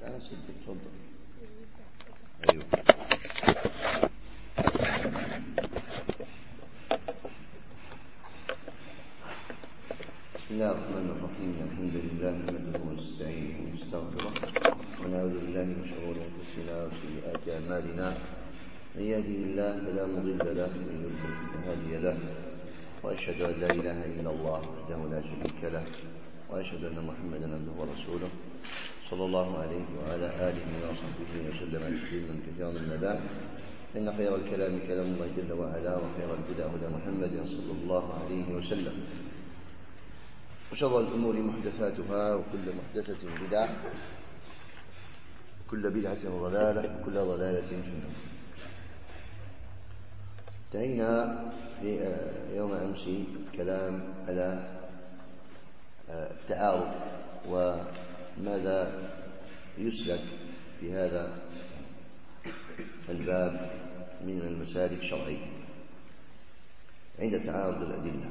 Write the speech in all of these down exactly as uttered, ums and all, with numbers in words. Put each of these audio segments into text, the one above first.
لا صدق تفضل. أيوه. بسم الله الرحمن الرحيم. الحمد لله نحمده ونستعينه ونستغفره ونعوذ بالله من شرور أنفسنا وسيئات أعمالنا. من يهده الله فلا مضل له ومن يضلل فلا هادي له، وأشهد أن لا إله إلا الله وحده لا شريك له، وأشهد أن محمدا عبده ورسوله صلى الله عليه وعلى آله وصحبه وسلم تسليما كثيرا. أما بعد، إن خير الكلام كلام الله جل وعلا، وخير الهدى هدى محمد صلى الله عليه وسلم، وشر الأمور محدثاتها، وكل محدثة بدعة، وكل بدعة ضلالة، وكل ضلالة في النار. انتهينا في يوم أمس الكلام على التعارف وماذا يسلك في هذا الباب من المسالك الشرعية عند تعارض الأدلة.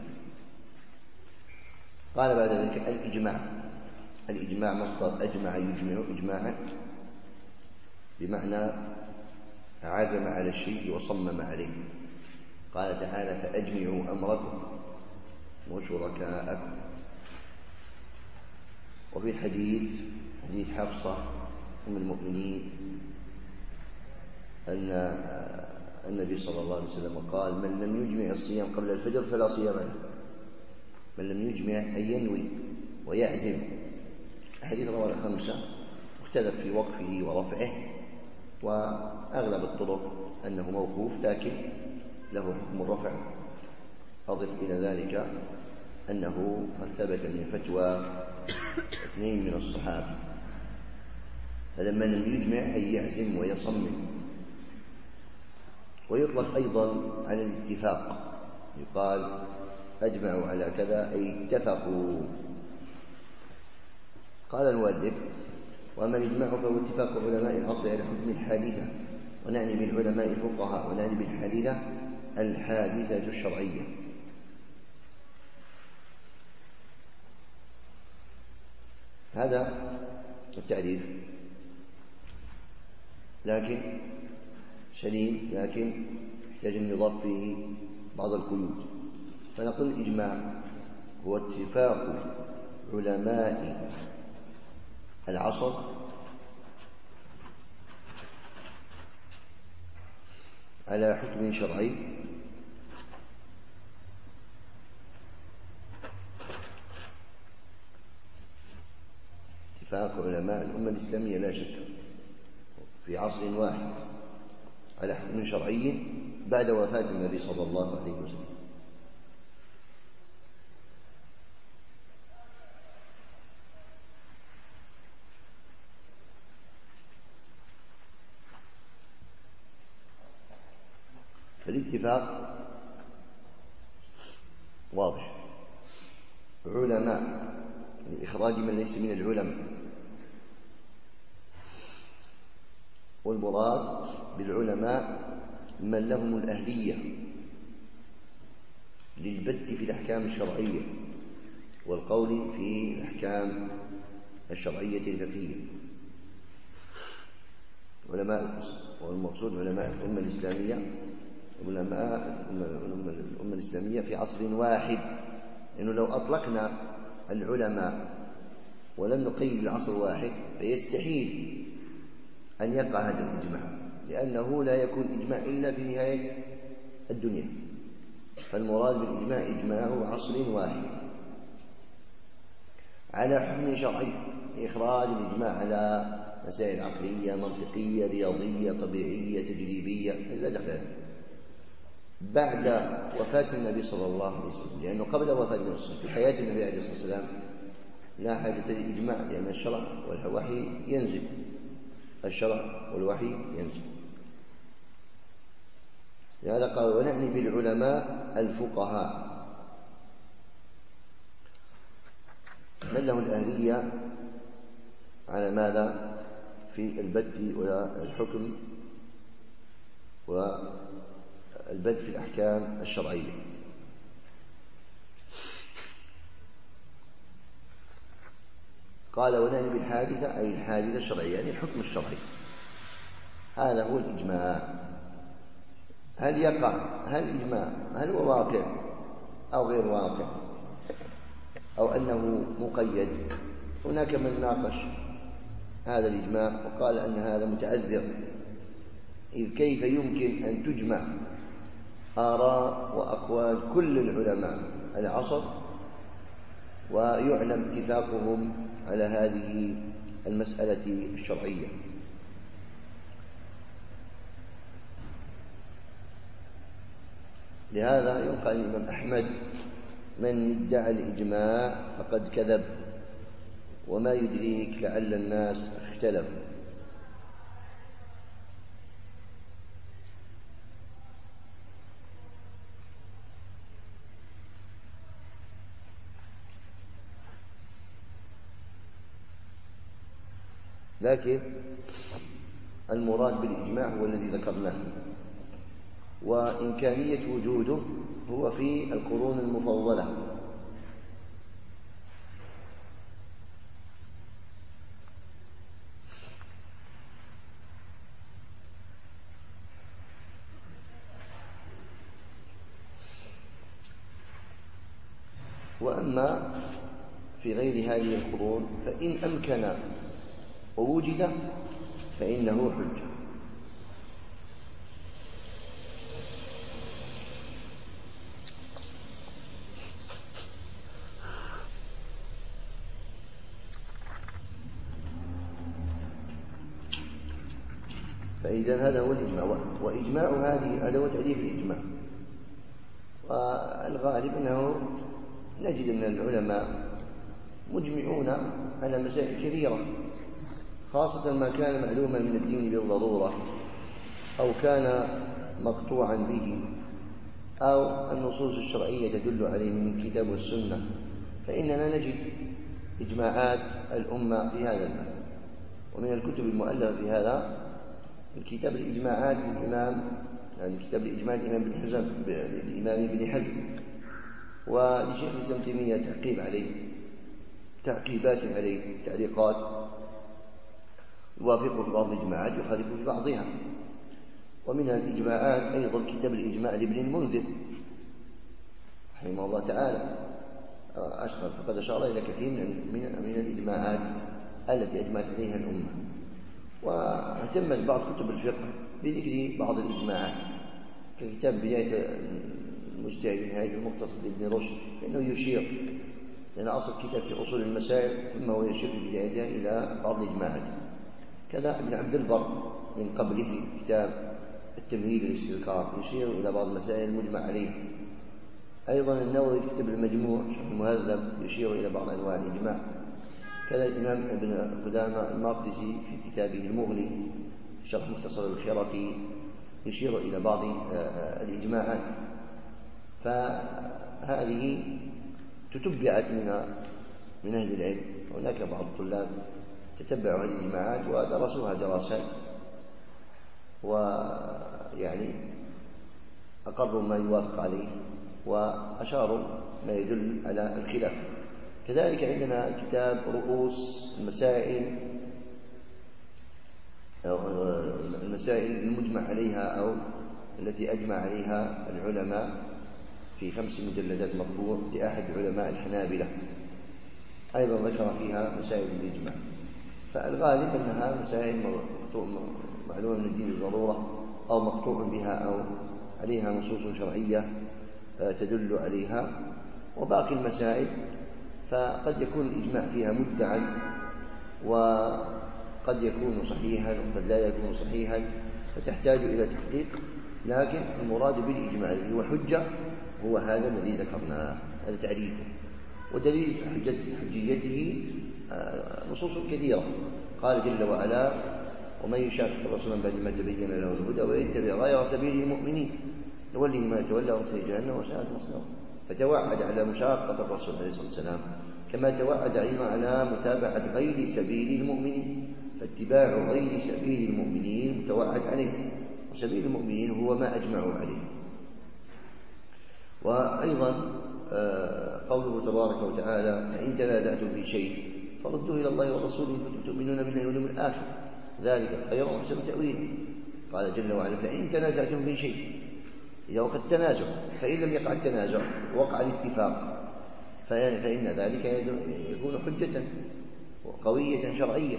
قال بعد ذلك الإجماع. الإجماع مصدر أجمع يجمع إجماعا، بمعنى عزم على الشيء وصمم عليه. قال تعالى: فأجمعوا أمركم وشركاءكم. وفي الحديث حديث حفصة أم المؤمنين أن النبي صلى الله عليه وسلم قال: من لم يجمع الصيام قبل الفجر فلا صيام له. من لم يجمع أن ينوي ويعزم. حديث رواه الخمسة، مختلف في وقفه ورفعه، وأغلب الطرق أنه موقوف، لكن له حكم الرفع. أضف إلى ذلك أنه قد ثبت من فتوى اثنين من الصحابة. فلما لم يجمع أن يعزم ويصمم. ويطلق أيضا على الاتفاق، يقال أجمعوا على كذا أي اتفقوا. قال المؤلف: وأما الإجماع فهو اتفاق علماء الأصل على حكم الحادثة، ونعني بالعلماء الفقهاء، ونعني بالحادثة الحادثة الشرعية. هذا التعريف لكن سليم، لكن يحتاج أن يضاف فيه بعض القيود. فنقول الإجماع هو اتفاق علماء العصر على حكم شرعي اتفاق علماء الأمة الإسلامية لا شك في عصر واحد على حكم شرعي بعد وفاة النبي صلى الله عليه وسلم. فالاتفاق واضح. علماء لإخراج من ليس من العلماء، والمراد بالعلماء من لهم الأهلية للبت في الأحكام الشرعية والقول في الأحكام الشرعية الفقهية. علماء، والمقصود علماء الأمة الإسلامية، علماء الأمة الإسلامية في عصر واحد. لأنه لو أطلقنا العلماء ولم نقيد العصر واحد فيستحيل أن يقع هذا الإجماع، لأنه لا يكون إجماع إلا في نهاية الدنيا. فالمراد بالإجماع إجماع عصر واحد على حكم شرعي، إخراج الإجماع على مسائل عقلية منطقية رياضية طبيعية تجريبية لا دخل بعد وفاة النبي صلى الله عليه وسلم. لأنه قبل وفاة النبي صلى الله عليه وسلم في حياة النبي عليه الصلاة والسلام لا حاجة للإجماع، لأن الشرع والوحي ينزل، الشرع والوحي ينزل. لهذا قال: ونعني بالعلماء الفقهاء من له الأهلية على ماذا؟ في البت والحكم والبت في الأحكام الشرعية. قال ونعني بالحادثة أي الحادثة الشرعية، يعني الحكم الشرعي. هذا هو الإجماع. هل يقع هل الإجماع هل هو واقع أو غير واقع أو أنه مقيد؟ هناك من ناقش هذا الإجماع وقال أن هذا متعذر، إذ كيف يمكن أن تجمع آراء وأقوال كل العلماء العصر ويعلم اتفاقهم على هذه المسألة الشرعية؟ لهذا يقال الإمام أحمد من ادعى الإجماع فقد كذب، وما يدريك لعل الناس اختلفوا. لكن المراد بالإجماع هو الذي ذكرناه، وإمكانية وجوده هو في القرون المفضلة. وأما في غير هذه القرون فإن أمكن ووجد فإنه حجة. فإذا هذا هو الإجماع، وإجماع هذه هذا هو تعريف الإجماع. والغالب أنه نجد أن العلماء مجمعون على مسائل كثيرة، خاصة ما كان معلوما من الدين بالضرورة أو كان مقطوعا به أو النصوص الشرعية تدل عليه من الكتاب والسنة، فإننا نجد إجماعات الأمة في هذا الباب. ومن الكتب المؤلفة في هذا الكتاب الإجماعات للإمام يعني كتاب الإجماع الإمام بن حزم الإمام ابن حزم، ولشيخ الإسلام تيمية تعقيب عليه تعقيبات عليه تعليقات يوافق في بعض الإجماعات يخالف في بعضها. ومن الإجماعات أيضا كتاب الإجماع لابن المنذر رحمه الله تعالى، أشخص فقد أشار إلى كثير من من الإجماعات التي أجمعت عليها الأمة. واهتمت بعض كتب الفقه بذكر بعض الإجماعات ككتاب بداية المجتهد ونهاية المقتصد لابن رشد، فإنه يشير لأن أصل كتاب في أصول المسائل ثم هو يشير في بدايته إلى بعض الإجماعات. كذا ابن عبد البر من قبله كتاب التمهيد للاستذكار يشير إلى بعض المسائل المجمع عليها. أيضا النووي في كتاب المجموع شرح المهذب يشير إلى بعض أنواع الإجماع. كذا الإمام ابن قدامة المقدسي في كتابه المغني شرح مختصر الخرقي يشير إلى بعض الإجماعات. فهذه تتبعت من من أهل العلم، هناك بعض الطلاب تتبعوا هذه الإجماعات ودرسوها دراسات ويعني أقروا ما يوافق عليه وأشاروا ما يدل على الخلاف. كذلك عندنا كتاب رؤوس المسائل المسائل المجمع عليها أو التي أجمع عليها العلماء في خمس مجلدات مطبوع لأحد علماء الحنابلة، أيضا ذكر فيها مسائل الإجماع. فالغالب أنها مسائل معلومة من الدين بالضرورة أو مقطوع بها أو عليها نصوص شرعية تدل عليها. وباقي المسائل فقد يكون الإجماع فيها مدعا وقد يكون صحيحا وقد لا يكون صحيحا، فتحتاج إلى تحقيق. لكن المراد بالإجماع الذي هو حجة هو هذا الذي ذكرناه، هذا تعريفه. ودليل حجيته نصوص كثيرة، قال جل وعلا: ومن يشاقق الرسول من بعد ما تبين له الهدى ويتبع غير سبيل المؤمنين نوله ما يتولى ونصله جهنم وساءت مصيرا. فتوعد على مشاقة الرسول عليه الصلاة والسلام كما توعد أيضا على متابعة غير سبيل المؤمنين، فاتباع غير سبيل المؤمنين متوعد عليه، وسبيل المؤمنين هو ما أجمعوا عليه. وأيضا قوله تبارك وتعالى: فإن تنازعتم في شيء فردوه إلى الله ورسوله إن كنتم تؤمنون بالله واليوم الآخر ذلك خير وأحسن تأويلا. قال جل وعلا فإن تنازعتم في شيء، إذا وقع التنازع، فإن لم يقع التنازع وقع الاتفاق فإن ذلك يكون حجة قوية شرعية.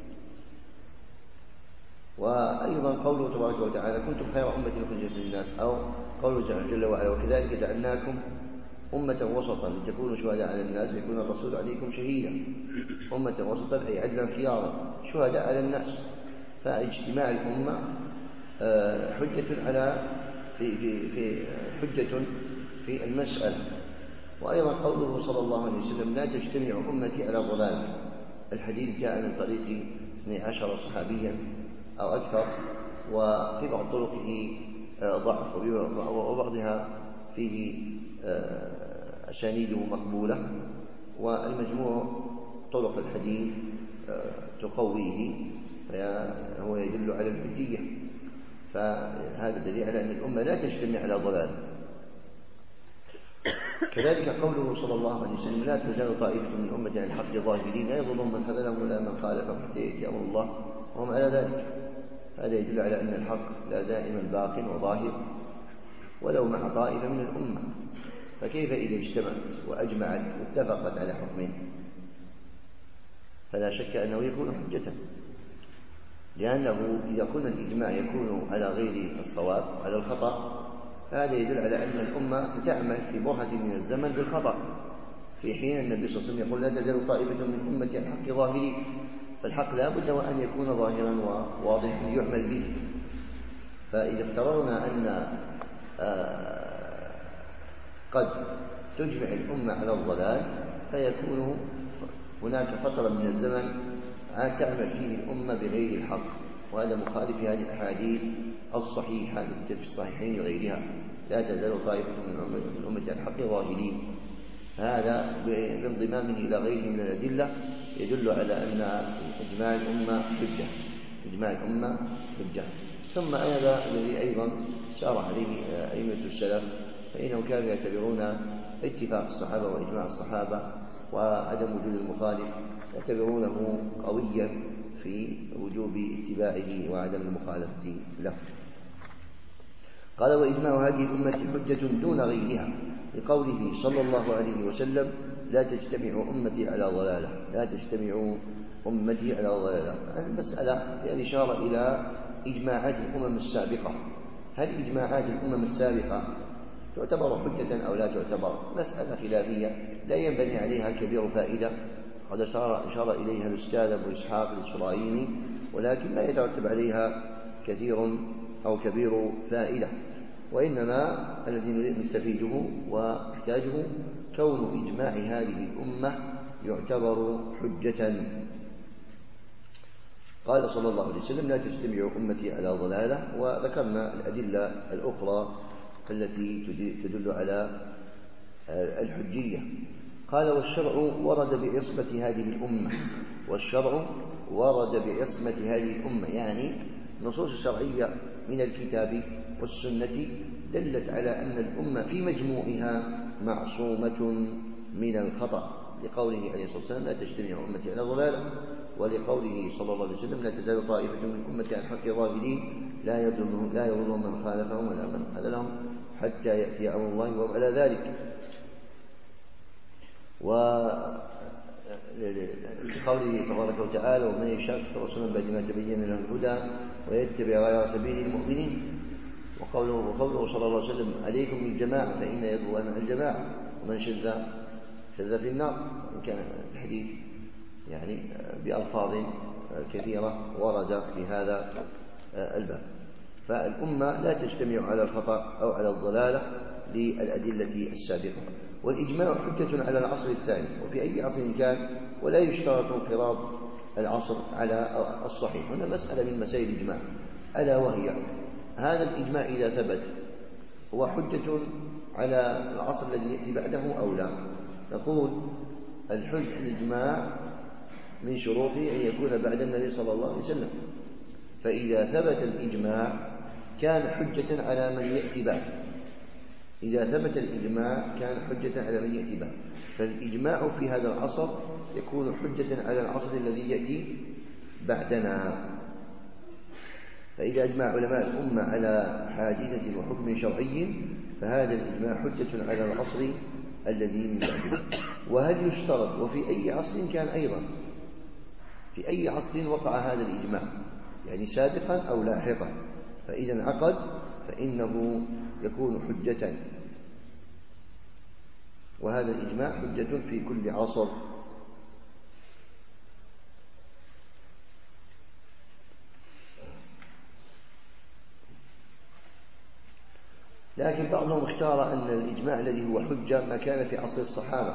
وأيضا قوله تبارك وتعالى كنتم خير أمة أخرجت للناس، أو قوله جل وعلا وكذلك جعلناكم أمة وسطا لتكونوا شهداء على الناس ويكون الرسول عليكم شهيدا. أمة وسطا أي عدلا خيارا شهداء على الناس. فاجتماع الأمة حجة على في في في حجة في المسألة. وأيضا قوله صلى الله عليه وسلم لا تجتمع أمتي على ضلال. الحديث جاء من طريق اثني عشر صحابيا أو أكثر، وفي بعض طرقه ضعف وبعضها فيه أسانيده مقبولة، والمجموع طرق الحديث تقويه، فهو يدل على الحجية. فهذا دليل على أن الأمة لا تجتمع على ضلال. كذلك قوله صلى الله عليه وسلم لا تزال طائفة من أمتي على الحق ظاهرين لا يضرهم من خذلهم ولا من خالفهم حتى يأتي أمر الله وهم على ذلك. هذا يدل على أن الحق لا دائما باق وظاهر ولو مع طائفة من الأمة. فكيف إذا اجتمعت وأجمعت واتفقت على حكم؟ فلا شك أنه يكون حجة، لأنه إذا كان الإجماع يكون على غير الصواب على الخطأ، فهذا يدل على أن الأمة ستعمل في برهة من الزمن بالخطأ، في حين النبي صلى الله عليه وسلم يقول لا تزال طائفة من أمتي على الحق ظاهرين. فالحق لا بد وأن يكون ظاهرا وواضحا يعمل به. فإذا افترضنا أن قد تجمع الأمة على الضلال، فيكون هناك فترة من الزمن تعمل فيه الأمة بغير الحق، وهذا مخالف هذه الأحاديث الصحيحة التي جاءت في الصحيحين وغيرها لا تزال طائفة من أمة على الحق ظاهرين. هذا بانضمامه إلى غيره من الأدلة يدل على أن إجماع الأمة حجة، إجماع الأمة حجة. ثم هذا الذي أيضا سار عليه أئمة السلف، فإنهم كانوا يعتبرون اتفاق الصحابة وإجماع الصحابة وعدم وجود المخالف يعتبرونه قويا في وجوب اتباعه وعدم المخالفة له. قال وإجماع هذه الأمة حجة دون غيرها، لقوله صلى الله عليه وسلم لا تجتمع أمتي على ضلالة، لا تجتمع أمتي على ضلالة. المسألة يعني إشارة إلى إجماعات الأمم السابقة. هل إجماعات الأمم السابقة تعتبر حجة أو لا تعتبر؟ مسألة خلافية لا ينبني عليها كبير فائدة، قد أشار إليها الأستاذ أبو إسحاق الإسرائيلي، ولكن لا يترتب عليها كثير أو كبير فائدة. وإنما الذي نريد نستفيده ونحتاجه كون إجماع هذه الأمة يعتبر حجة. قال صلى الله عليه وسلم لا تجتمع أمتي على ضلالة، وذكرنا الأدلة الأخرى التي تدل على الحجية. قال والشرع ورد بعصمة هذه الأمة، والشرع ورد بعصمة هذه الأمة، يعني النصوص الشرعية من الكتاب والسنة دلت على أن الأمة في مجموعها معصومة من الخطأ، لقوله عليه الصلاة والسلام لا تجتمع أمتي على ضلالة، ولقوله صلى الله عليه وسلم لا تزال طائفة من أمتي على الحق ظاهرين لا يضرهم لا يضرهم من خالفهم ولا من خذلهم حتى يأتي أمر الله وهم على ذلك. وقوله تبارك وتعالى ومن يشاقق رسولا بعد ما تبين له الهدى ويتبع غير سبيل المؤمنين. وقوله, وقوله صلى الله عليه وسلم عليكم بالجماعة فإن يد الله مع الجماعة ومن شذ شذ في النار. إن كان الحديث يعني بألفاظ كثيرة ورد في هذا الباب. فالأمة لا تجتمع على الخطأ أو على الضلالة للأدلة السابقة. والإجماع حجة على العصر الثاني وفي أي عصر كان، ولا يشترط انقراض العصر على الصحيح. هنا مسألة من مسائل الإجماع، ألا وهي هذا الإجماع إذا ثبت هو حجة على العصر الذي يأتي بعده أو لا. نقول الحج الإجماع من شروطه أن يكون بعد النبي صلى الله عليه وسلم، فإذا ثبت الإجماع كان حجة على من يأتي بعد. إذا ثبت الإجماع كان حجة على من يأتي به، فالإجماع في هذا العصر يكون حجة على العصر الذي يأتي بعدنا. فإذا أجمع علماء الأمة على حادثة وحكم شرعي فهذا الإجماع حجة على العصر الذي من بعده. وهل يشترط وفي أي عصر كان أيضا، في أي عصر وقع هذا الإجماع، يعني سابقا أو لاحقا، فإذا انعقد فإنه يكون حجة، وهذا الإجماع حجة في كل عصر. لكن بعضهم اختار أن الإجماع الذي هو حجة ما كان في عصر الصحابة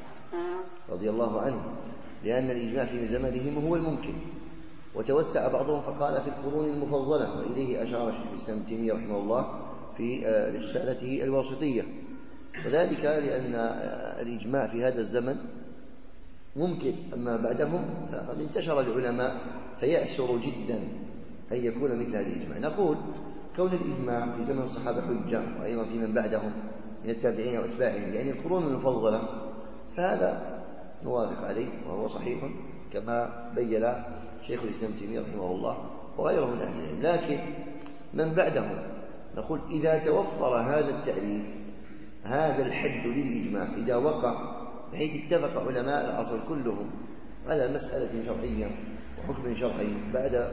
رضي الله عنهم، لأن الإجماع في زمانهم هو الممكن. وتوسع بعضهم فقال في القرون المفضلة، وإليه أشار شيخ الإسلام ابن تيمية رحمه الله في رسالته الواسطية، وذلك لأن الإجماع في هذا الزمن ممكن، أما بعدهم فقد انتشر العلماء فيأسر جدا أن يكون مثل هذا الإجماع. نقول كون الإجماع في زمن الصحابة حجة، وأيضا في من بعدهم من التابعين وأتباعهم، يعني القرون المفضلة، فهذا نوافق عليه وهو صحيح كما بين شيخ الإسلام ابن تيمية رحمه الله وغيره من أهل العلم. لكن من بعدهم نقول إذا توفر هذا التعريف، هذا الحد للإجماع، إذا وقع بحيث اتفق علماء العصر كلهم على مسألة شرعية وحكم شرعي بعد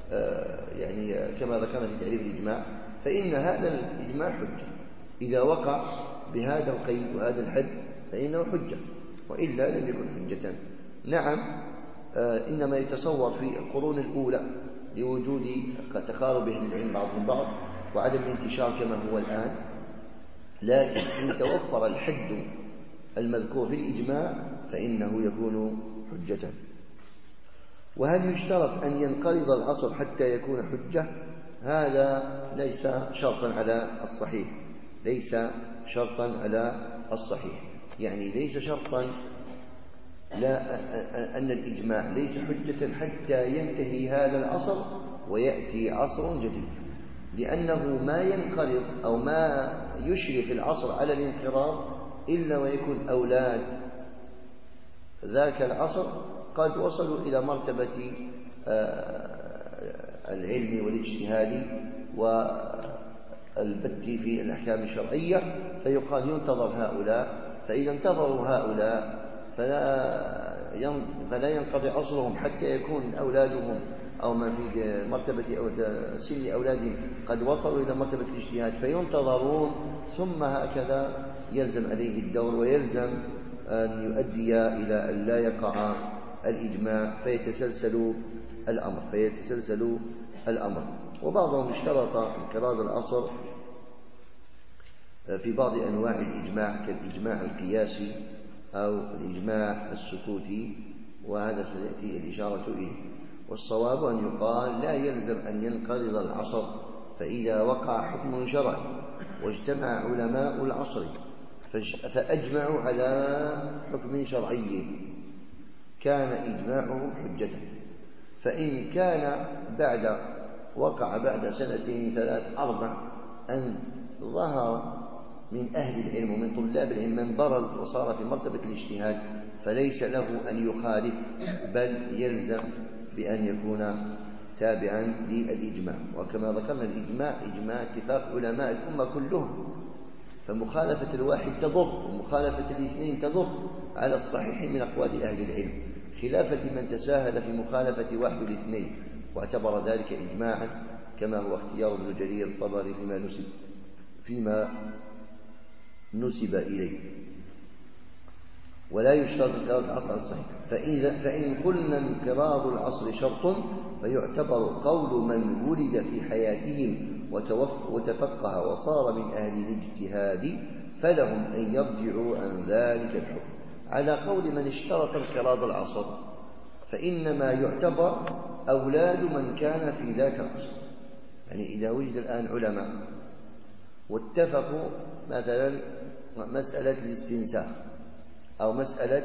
يعني كما ذكرنا في تعريف الإجماع، فإن هذا الإجماع حجة. إذا وقع بهذا القيد وهذا الحد فإنه حجة، وإلا لم يكن حجة. نعم، إنما يتصور في القرون الأولى لوجود تقارب أهل العلم بعضهم بعض وعدم الانتشار كما هو الآن، لكن إن توفر الحد المذكور في الإجماع فإنه يكون حجة. وهل يشترط أن ينقرض العصر حتى يكون حجة؟ هذا ليس شرطا على الصحيح، ليس شرطا على الصحيح، يعني ليس شرطا لا أن الإجماع ليس حجة حتى ينتهي هذا العصر ويأتي عصر جديد، لأنه ما ينقرض أو ما يشرف العصر على الانقراض إلا ويكون أولاد ذاك العصر قد وصلوا إلى مرتبة العلم والاجتهاد والبت في الأحكام الشرعية، فيقال ينتظر هؤلاء، فإذا انتظروا هؤلاء فلا فلا ينقضي عصرهم حتى يكون أولادهم أو من في مرتبة أو سن أولادهم قد وصلوا إلى مرتبة الاجتهاد فينتظرون، ثم هكذا يلزم عليه الدور، ويلزم أن يؤدي إلى أن لا يقع الإجماع فيتسلسل الأمر فيتسلسل الأمر وبعضهم اشترط انقراض العصر في بعض أنواع الإجماع كالإجماع القياسي أو الإجماع السكوتي، وهذا سيأتي الإشارة إليه. والصواب أن يقال لا يلزم أن ينقرض العصر، فإذا وقع حكم شرعي واجتمع علماء العصر فأجمعوا على حكم شرعي كان إجماعهم حجة. فإن كان بعد وقع بعد سنتين ثلاث أربع أن ظهر من أهل العلم ومن طلاب العلم من برز وصار في مرتبة الاجتهاد فليس له أن يخالف، بل يلزم بأن يكون تابعا للإجماع. وكما ذكرنا الإجماع إجماع اتفاق علماء الأمة كلهم، فمخالفة الواحد تضر ومخالفة الاثنين تضر على الصحيح من أقوال أهل العلم، خلافا لمن تساهل في مخالفة واحد الاثنين واعتبر ذلك إجماعا، كما هو اختيار ابن جرير الطبري فيما نسب فيما نسب إليه. ولا يشترط انقراض العصر الصحيح، فإذا فإن قلنا انقراض العصر شرط فيعتبر قول من ولد في حياتهم وتفقه وصار من أهل الاجتهاد فلهم أن يرجعوا عن ذلك الحكم. على قول من اشترط انقراض العصر فإنما يعتبر أولاد من كان في ذاك العصر. يعني إذا وجد الآن علماء واتفقوا مثلا مسألة الاستنساخ أو مسألة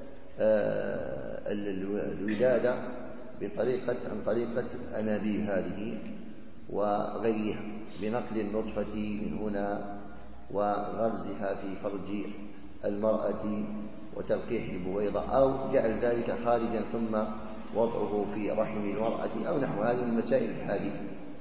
الولادة بطريقة عن طريقة أنابيب هذه وغيرها بنقل النطفة من هنا وغرزها في فرج المرأة وتلقيح البويضة، أو جعل ذلك خارجا ثم وضعه في رحم المرأة أو نحو هذه المسائل الحادثة.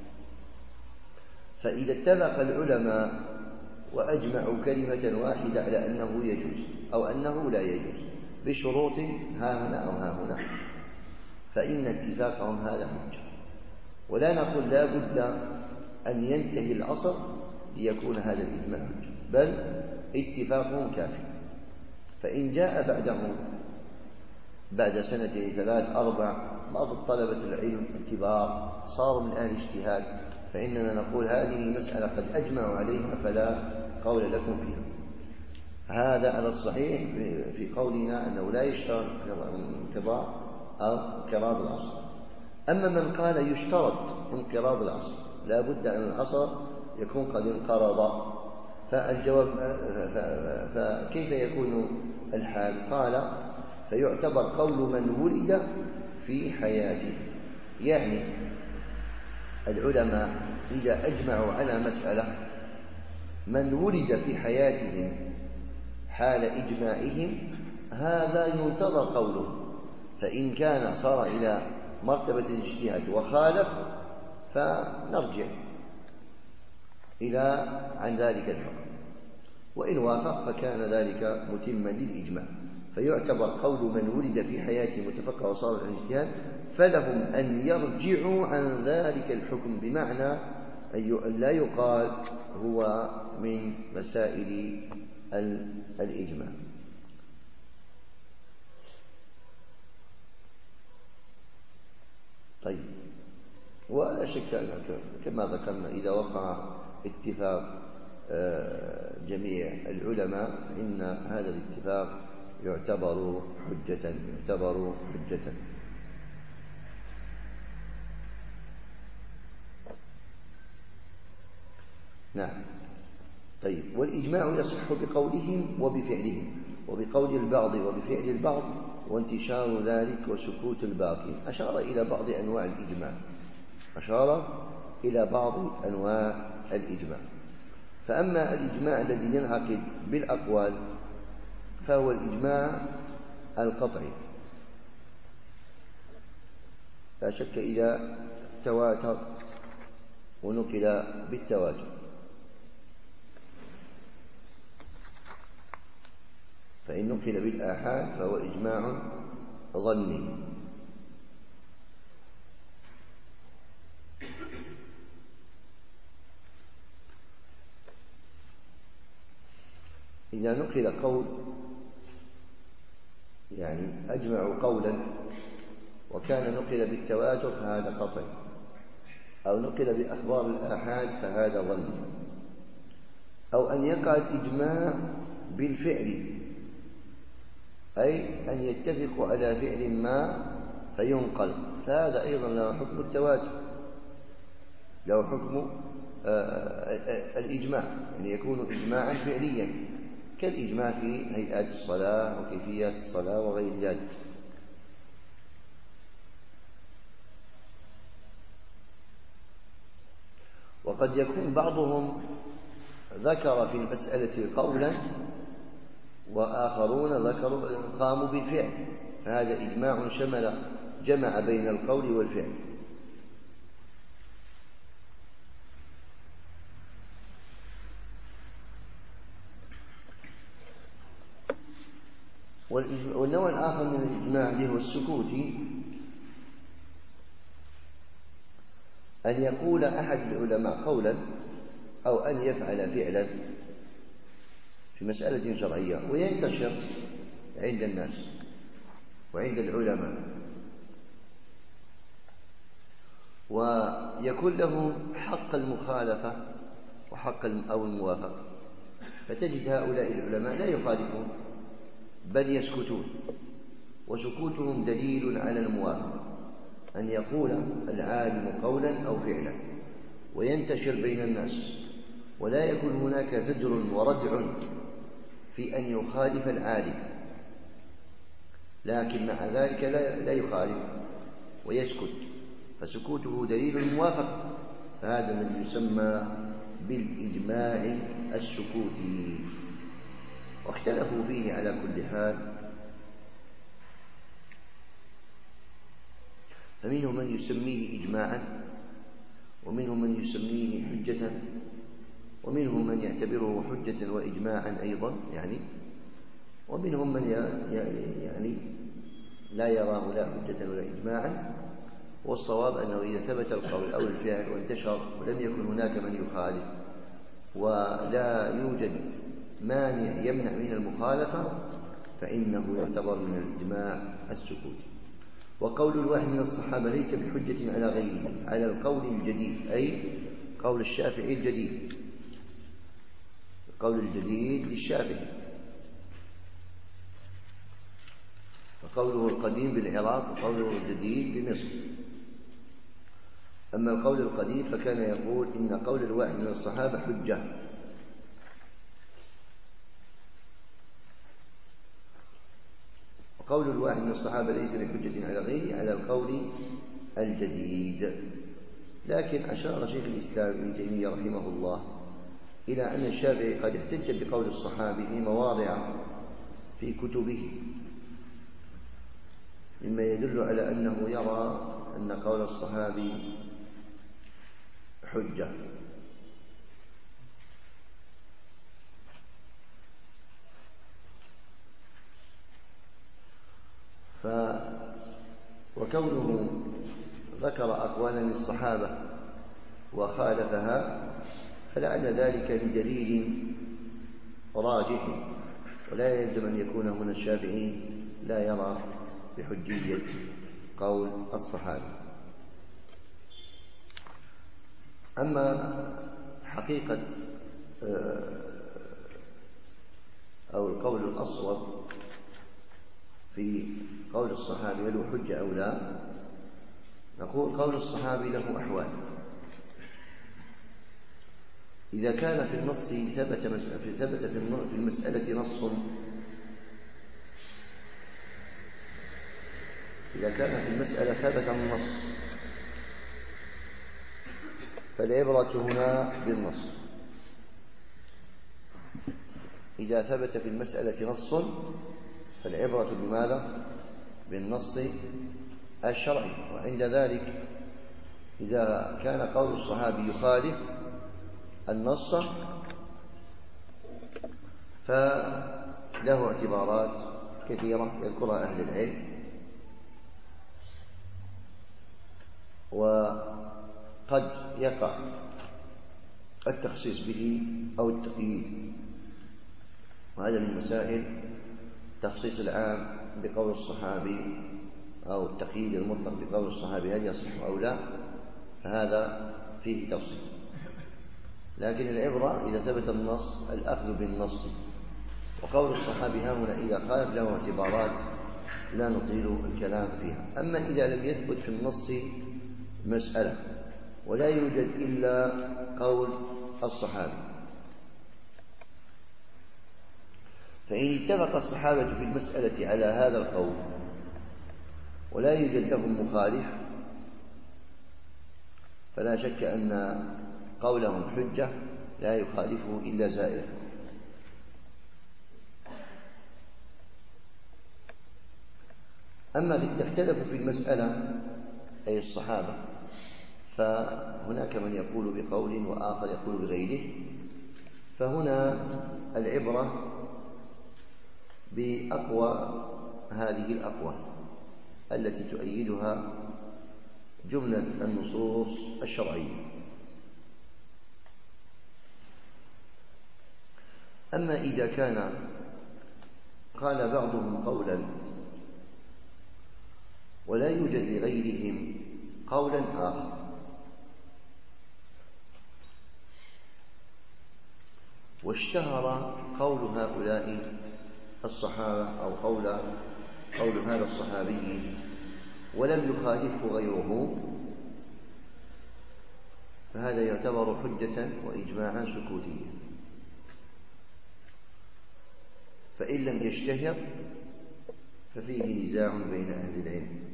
فإذا اتفق العلماء وأجمعوا كلمة واحدة على أنه يجوز أو أنه لا يجوز بشروط ها هنا أو ها هنا، فإن اتفاقهم هذا حجة، ولا نقول لا بد أن ينتهي العصر ليكون هذا الإجماع حجة، بل اتفاقهم كافي. فإن جاء بعده بعد سنتين ثلاث أربع بعض الطلبة العلم الكبار صاروا من أهل اجتهاد، فإننا نقول هذه مسألة قد أجمعوا عليها فلا قول لكم فيها. هذا على الصحيح في قولنا أنه لا يشترط انقضاء أو انقراض العصر. أما من قال يشترط انقراض العصر، لا بد أن العصر يكون قد انقرض، فالجواب فكيف يكون الحال؟ قال فيعتبر قول من ولد في حياته. يعني العلماء إذا أجمعوا على مسألة من ولد في حياتهم حال إجماعهم هذا ينتظر قوله، فإن كان صار إلى مرتبة الاجتهاد وخالف فنرجع إلى عن ذلك الحكم، وإن وافق فكان ذلك متما للإجماع. فيعتبر قول من ولد في حياته متفقه وصار إلى الاجتهاد فلهم أن يرجعوا عن ذلك الحكم، بمعنى أن لا يقال هو من مسائل الإجماع. طيب، ولا شك أن كما ذكرنا إذا وقع اتفاق جميع العلماء فإن هذا الاتفاق يعتبر حجة يعتبر حجة نعم. طيب، والإجماع يصح بقولهم وبفعلهم، وبقول البعض وبفعل البعض، وانتشار ذلك وسكوت الباقي. أشار إلى بعض أنواع الإجماع أشار إلى بعض أنواع الإجماع فأما الإجماع الذي ينعقد بالأقوال فهو الإجماع القطعي، لا شك إذا تواتر ونقل بالتواتر. فإن نقل بالآحاد فهو إجماع ظني. إذا نقل قول يعني أجمعوا قولا وكان نقل بالتواتر فهذا قطعي، أو نقل بأخبار الآحاد فهذا ظني، أو أن يقع الإجماع بالفعل، أي أن يتفقوا على فعل ما فينقل، فهذا أيضا له حكم التواتر، له حكم الإجماع، يعني يكون إجماعا فعليا كالإجماع في هيئات الصلاة وكيفيات الصلاة وغير ذلك. وقد يكون بعضهم ذكر في المسألة قولا وآخرون ذكروا قاموا بالفعل، فهذا إجماع شمل جمع بين القول والفعل. والنوع الآخر من الإجماع اللي هو السكوتي، أن يقول أحد العلماء قولا أو أن يفعل فعلا في مسألة شرعية وينتشر عند الناس وعند العلماء، ويكون له حق المخالفة وحق أو الموافقة، فتجد هؤلاء العلماء لا يخالفون بل يسكتون، وسكوتهم دليل على الموافقة، أن يقول العالم قولا أو فعلا وينتشر بين الناس، ولا يكون هناك زجر وردع في أن يخالف العالم، لكن مع ذلك لا يخالف ويسكت، فسكوته دليل الموافقة، فهذا الذي يسمى بالإجماع السكوتي، واختلفوا فيه على كل حال، فمنهم من يسميه إجماعا، ومنهم من يسميه حجة، ومنهم من يعتبره حجة وإجماعا أيضا يعني، ومنهم من يعني لا يراه لا حجة ولا إجماعا. والصواب أنه إذا ثبت القول أو الفعل وانتشر ولم يكن هناك من يخالف ولا يوجد مانع يمنع من المخالفة فإنه يعتبر من الإجماع السكوتي. وقول الواحد من الصحابة ليس بحجة على غيره على القول الجديد، أي قول الشافعي الجديد، القول الجديد للشافعي، وقوله القديم بالعراق وقوله الجديد بمصر. أما القول القديم فكان يقول إن قول الواحد من الصحابة حجة، وقول الواحد من الصحابة ليس بحجة على غيره على القول الجديد. لكن أشار شيخ الإسلام ابن تيمية رحمه الله إلى أن الشافعي قد احتج بقول الصحابي في مواضع في كتبه، مما يدل على أنه يرى أن قول الصحابي حجة. ف وكونه ذكر أقوالا للصحابة وخالفها فلعل ذلك لدليل راجح، ولا يلزم أن يكون هنا الشافعي لا يرى بحجية قول الصحابي. أما حقيقة أو القول الأصوب في قول الصحابي هل هو حجة أو لا، نقول قول الصحابي له أحوال. إذا كان في النص ثبت ثبت في المسألة نص، إذا كان في المسألة ثبت النص فالعبرة هنا بالنص. إذا ثبت في المسألة نص فالعبرة بماذا؟ بالنص الشرعي. وعند ذلك إذا كان قول الصحابي يخالف النص فله اعتبارات كثيرة يذكرها أهل العلم، وقد يقع التخصيص به أو التقييد، وهذا من مسائل تخصيص العام بقول الصحابي أو التقييد المطلق بقول الصحابي هل يصح أو لا، فهذا فيه تفصيل. لكن العبرة إذا ثبت النص الأخذ بالنص، وقول الصحابي هنا إذا خالف له اعتبارات لا نطيل الكلام فيها. أما إذا لم يثبت في النص مسألة ولا يوجد إلا قول الصحابي، فإن اتفق الصحابة في المسألة على هذا القول ولا يوجد لهم مخالف فلا شك أن قولهم حجة لا يخالفه إلا زائر. أما إذا اختلفوا في المسألة أي الصحابة فهناك من يقول بقول وآخر يقول بغيره، فهنا العبرة بأقوى هذه الأقوال التي تؤيدها جملة النصوص الشرعية. أما إذا كان قال بعضهم قولا ولا يوجد لغيرهم قولا آخر واشتهر قول هؤلاء الصحابة أو قول قول هذا الصحابي ولم يخالفه غيره فهذا يعتبر حجة وإجماعا سكوتيا. فإن لم يشتهر ففيه نزاع بين أهل العلم.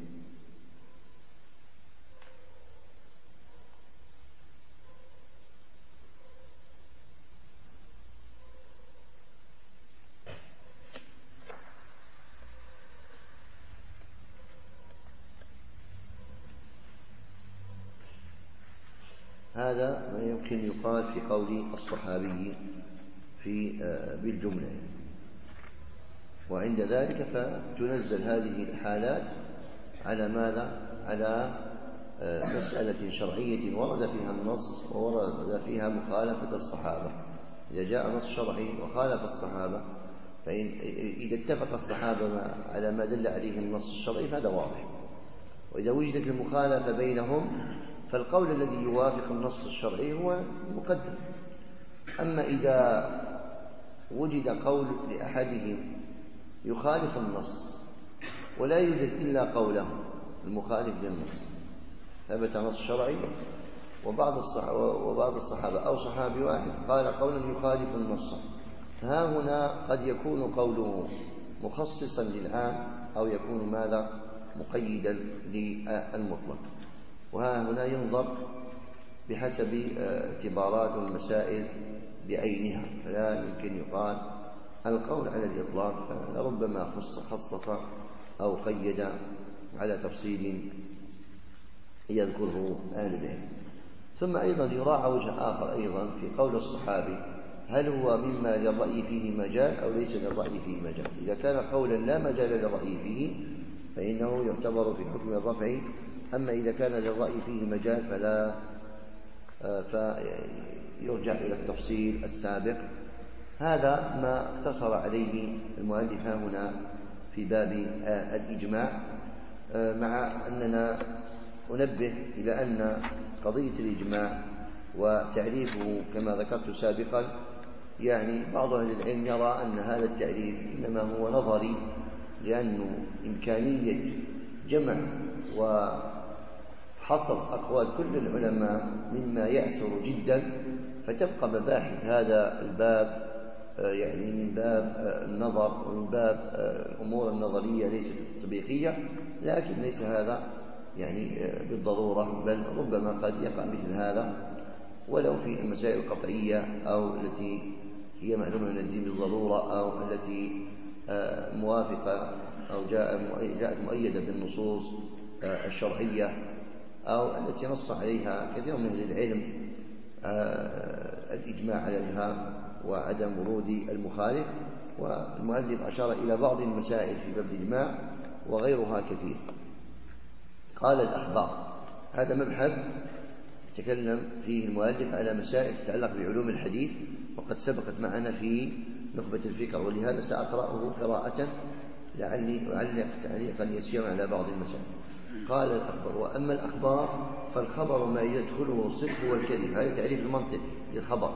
هذا ما يمكن يقال في قول الصحابي في بالجملة، وعند ذلك فتنزل هذه الحالات على ماذا؟ على مسألة شرعية ورد فيها النص وورد فيها مخالفة الصحابة. إذا جاء نص شرعي وخالف الصحابة، فإن إذا اتفق الصحابة على ما دل عليه النص الشرعي فهذا واضح، وإذا وجدت المخالفة بينهم فالقول الذي يوافق النص الشرعي هو مقدم. أما إذا وجد قول لأحدهم يخالف النص ولا يوجد إلا قوله المخالف للنص، ثبت نص شرعي وبعض الصحابة, وبعض الصحابة أو صحابي واحد قال قولا يخالف النص، فها هنا قد يكون قوله مخصصا للعام أو يكون ماذا؟ مقيدا للمطلق. وها هنا ينظر بحسب اعتبارات المسائل بعينها، فلا يمكن يقال القول على الإطلاق، فلربما خصص أو قيد على تفصيل يذكره أهل العلم. ثم أيضا يراعى وجه آخر أيضا في قول الصحابي، هل هو مما للرأي فيه مجال أو ليس للرأي فيه مجال؟ إذا كان قولا لا مجال للرأي فيه فإنه يعتبر في حكم الرفع، أما إذا كان للرأي فيه مجال فلا فيرجع إلى التفصيل السابق. هذا ما اقتصر عليه المؤلف هنا في باب الإجماع، مع أننا أنبه إلى أن قضية الإجماع وتعريفه كما ذكرت سابقا، يعني بعض أهل العلم يرى أن هذا التعريف إنما هو نظري، لأنه إمكانية جمع وحصر أقوال كل العلماء مما يعسر جدا، فتبقى مباحث هذا الباب يعني من باب النظر ومن باب الأمور النظرية ليست التطبيقية، لكن ليس هذا يعني بالضرورة، بل ربما قد يقع مثل هذا ولو في المسائل القطعية أو التي هي معلومة من الدين بالضرورة، أو التي موافقة أو جاءت مؤيدة بالنصوص الشرعية، أو التي نص عليها كثير من أهل العلم الإجماع عليها وعدم ورود المخالف. والمؤلف أشار إلى بعض المسائل في باب الإجماع وغيرها كثير. قال الأخبار، هذا مبحث يتكلم فيه المؤلف على مسائل تتعلق بعلوم الحديث، وقد سبقت معنا في نخبة الفكر، ولهذا سأقرأه قراءة لعلي أعلق تعليقا يسيرا على بعض المسائل. قال الأخبار، وأما الأخبار فالخبر ما يدخله الصدق والكذب. هذا تعريف المنطق للخبر.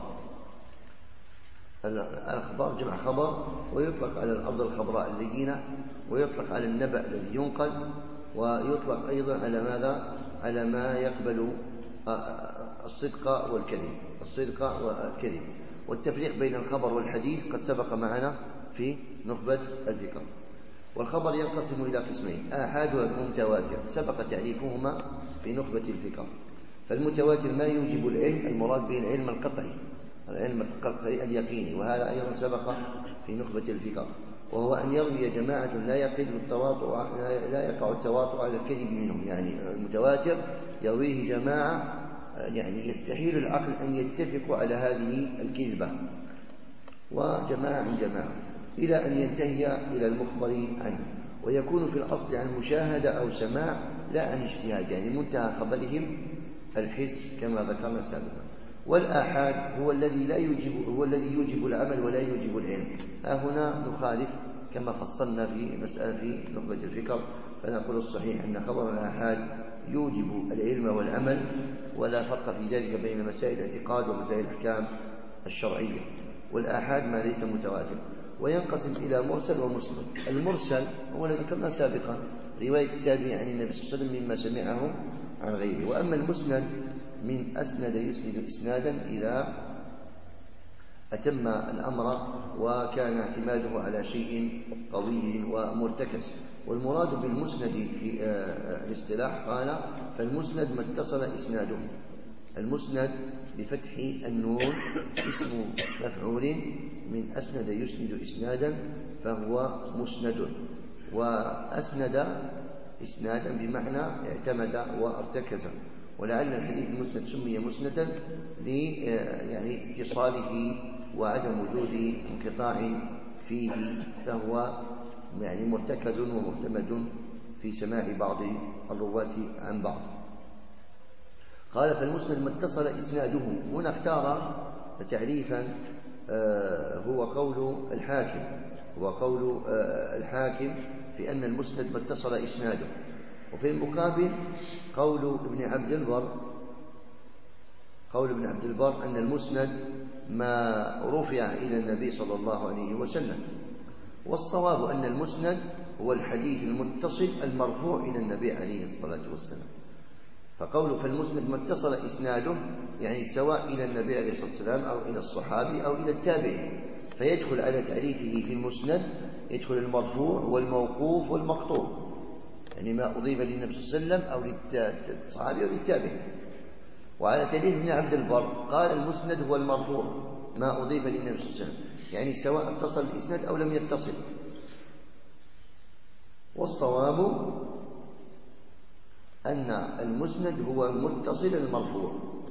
الأخبار جمع خبر، ويطلق على الأرض الخضراء اللينة، ويطلق على النبأ الذي ينقل، ويطلق أيضا على ماذا؟ على ما يقبل الصدق والكذب، الصدق والكذب. والتفريق بين الخبر والحديث قد سبق معنا في نخبة الفكر. والخبر ينقسم إلى قسمين، آحاد ومتواتر، سبق تعريفهما في نخبة الفكر. فالمتواتر ما يوجب العلم، المراد به العلم القطعي، العلم القطعي اليقيني، وهذا أيضا سبق في نخبة الفكر، وهو أن يروي جماعة لا يقل التواطؤ لا يقع التواطؤ على الكذب منهم. يعني المتواتر يرويه جماعة يعني يستحيل العقل أن يتفقوا على هذه الكذبة، وجماعة من جماعة، إلى أن ينتهي إلى المخبر عنه، ويكون في الأصل عن مشاهدة أو سماع لا عن اجتهاد، يعني منتهى خبرهم الحس كما ذكرنا سابقا. والآحاد هو الذي لا يوجب هو الذي يوجب العمل ولا يوجب العلم. ها هنا نخالف كما فصلنا في مسألة في نخبة الفكر، فنقول الصحيح أن خبر الآحاد يوجب العلم والعمل، ولا فرق في ذلك بين مسائل الاعتقاد ومسائل الأحكام الشرعية. والآحاد ما ليس متواتر. وينقسم إلى مرسل ومسند. المرسل هو الذي ذكرنا سابقا، رواية التابعي عن النبي صلى الله عليه وسلم مما سمعه عن غيره. وأما المسند من أسند يسند إسنادا إذا أتم الأمر وكان اعتماده على شيء قوي ومرتكز. والمراد بالمسند في الاصطلاح قال فالمسند ما اتصل إسناده. المسند بفتح النون اسم مفعول من أسند يسند إسنادا فهو مسند. وأسند إسنادا بمعنى اعتمد وارتكز. ولعل الحديث المسند سمي مسندا ل يعني اتصاله وعدم وجود انقطاع فيه، فهو يعني مرتكز ومعتمد في سماع بعض الرواة عن بعض. قال فالمسند ما اتصل إسناده. هنا اختار تعريفا هو قول الحاكم هو قول الحاكم في أن المسند ما اتصل إسناده، وفي المقابل قول ابن عبد البر قول ابن عبد البر أن المسند ما رفع إلى النبي صلى الله عليه وسلم. والصواب أن المسند هو الحديث المتصل المرفوع إلى النبي عليه الصلاة والسلام. فقوله فالمسند ما اتصل إسناده يعني سواء إلى النبي عليه الصلاة والسلام أو إلى الصحابي أو إلى التابعي، فيدخل على تعريفه في المسند يدخل المرفوع والموقوف والمقطوع، يعني ما أضيف للنبي صلى الله عليه وسلم أو للصحابي أو للتابعي. وعلى تعريف ابن عبد البر قال المسند هو المرفوع ما أضيف للنبي صلى الله عليه وسلم، يعني سواء اتصل الإسناد أو لم يتصل. والصواب أن المسند هو المتصل المرفوع،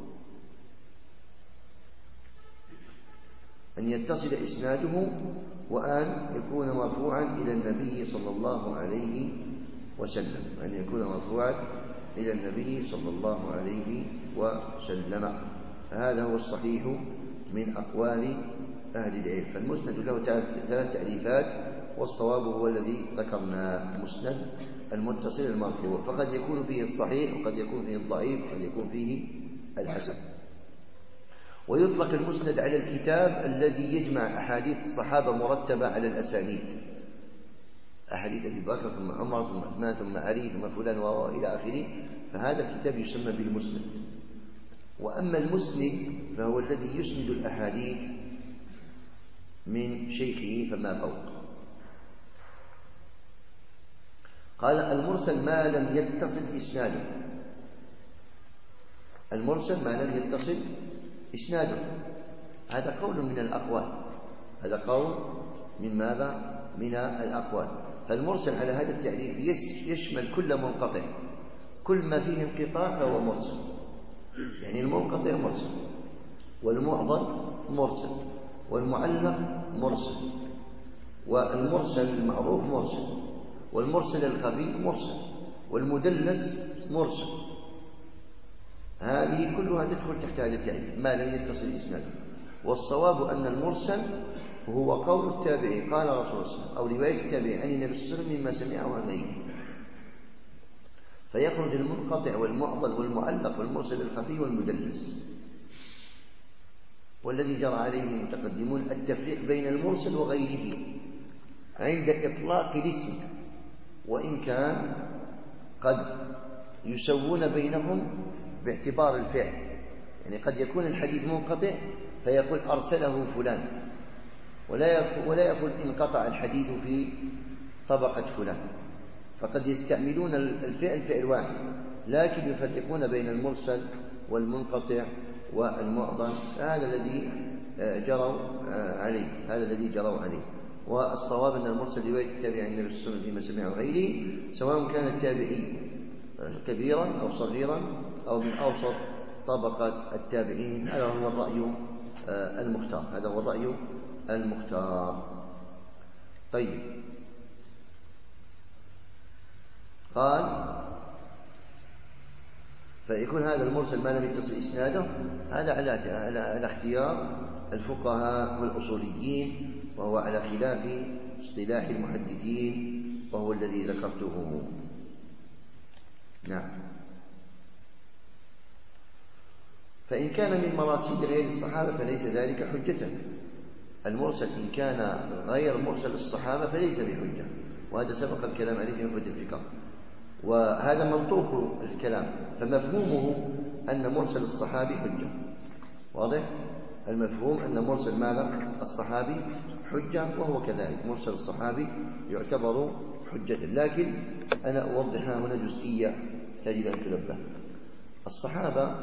أن يتصل إسناده وأن يكون مرفوعا إلى النبي صلى الله عليه وسلم أن يكون مرفوعا إلى النبي صلى الله عليه وسلم. هذا هو الصحيح من أقوال أهل العلم. فالمسند له ثلاث تعريفات، والصواب هو الذي ذكرناه، المسند المتصل المرفوع، فقد يكون فيه الصحيح وقد يكون فيه الضعيف وقد يكون فيه الحسن. ويطلق المسند على الكتاب الذي يجمع أحاديث الصحابة مرتبة على الأسانيد، أحاديث أبي بكر ثم عمر ثم عثمان ثم علي ثم فلان وإلى آخره، فهذا الكتاب يسمى بالمسند. وأما المسند فهو الذي يسند الأحاديث من شيخه فما فوق. قال المرسل ما لم يتصل إسناده، المرسل ما لم يتصل إسناده، هذا قول من الأقوال، هذا قول من ماذا؟ من الأقوال. فالمرسل على هذا التعريف يشمل كل منقطع، كل ما فيه انقطاع فهو مرسل، يعني المنقطع مرسل، والمعضل مرسل، والمعلق مرسل، والمرسل المعروف مرسل، والمرسل الخفي مرسل، والمدلس مرسل. هذه كلها تدخل تحت هذا التعريف ما لم يتصل إسناده. والصواب أن المرسل هو قول التابعي قال رسول الله صلى الله عليه وسلم أو رواية التابعي عن النبي صلى الله عليه وسلم مما سمعه عن غيره، فيخرج المنقطع والمعضل والمعلق والمرسل الخفي والمدلس. والذي جرى عليه المتقدمون التفريق بين المرسل وغيره عند إطلاق الاسم، وإن كان قد يسوون بينهم باعتبار الفعل، يعني قد يكون الحديث منقطع فيقول أرسله فلان، ولا يقول انقطع الحديث في طبقة فلان، فقد يستعملون الفعل فعل واحد، لكن يفرقون بين المرسل والمنقطع والمعضل. هذا الذي جروا عليه هذا الذي جروا عليه والصواب أن المرسل رواية التابعي عن النبي صلى الله عليه وسلم فيما سمعه غيره، سواء كان التابعي كبيرا أو صغيرا أو من أوسط طبقة التابعين. هذا هو الرأي المختار هذا هو الرأي المختار. طيب، قال فيكون هذا المرسل ما لم يتصل إسناده، هذا على على اختيار الفقهاء والأصوليين، وهو على خلاف اصطلاح المحدثين، وهو الذي ذكرته. نعم. فإن كان من مراسيل غير الصحابة فليس ذلك حجة. المرسل إن كان غير مرسل الصحابة فليس بحجة، وهذا سبق الكلام عليه في عقدة الفقه، وهذا منطوق الكلام، فمفهومه أن مرسل الصحابي حجة. واضح؟ المفهوم أن مرسل ماذا؟ الصحابي حجة، وهو كذلك مرسل الصحابي يعتبر حجة. لكن أنا أوضحها هنا جزئية تجد أن تنبه. الصحابة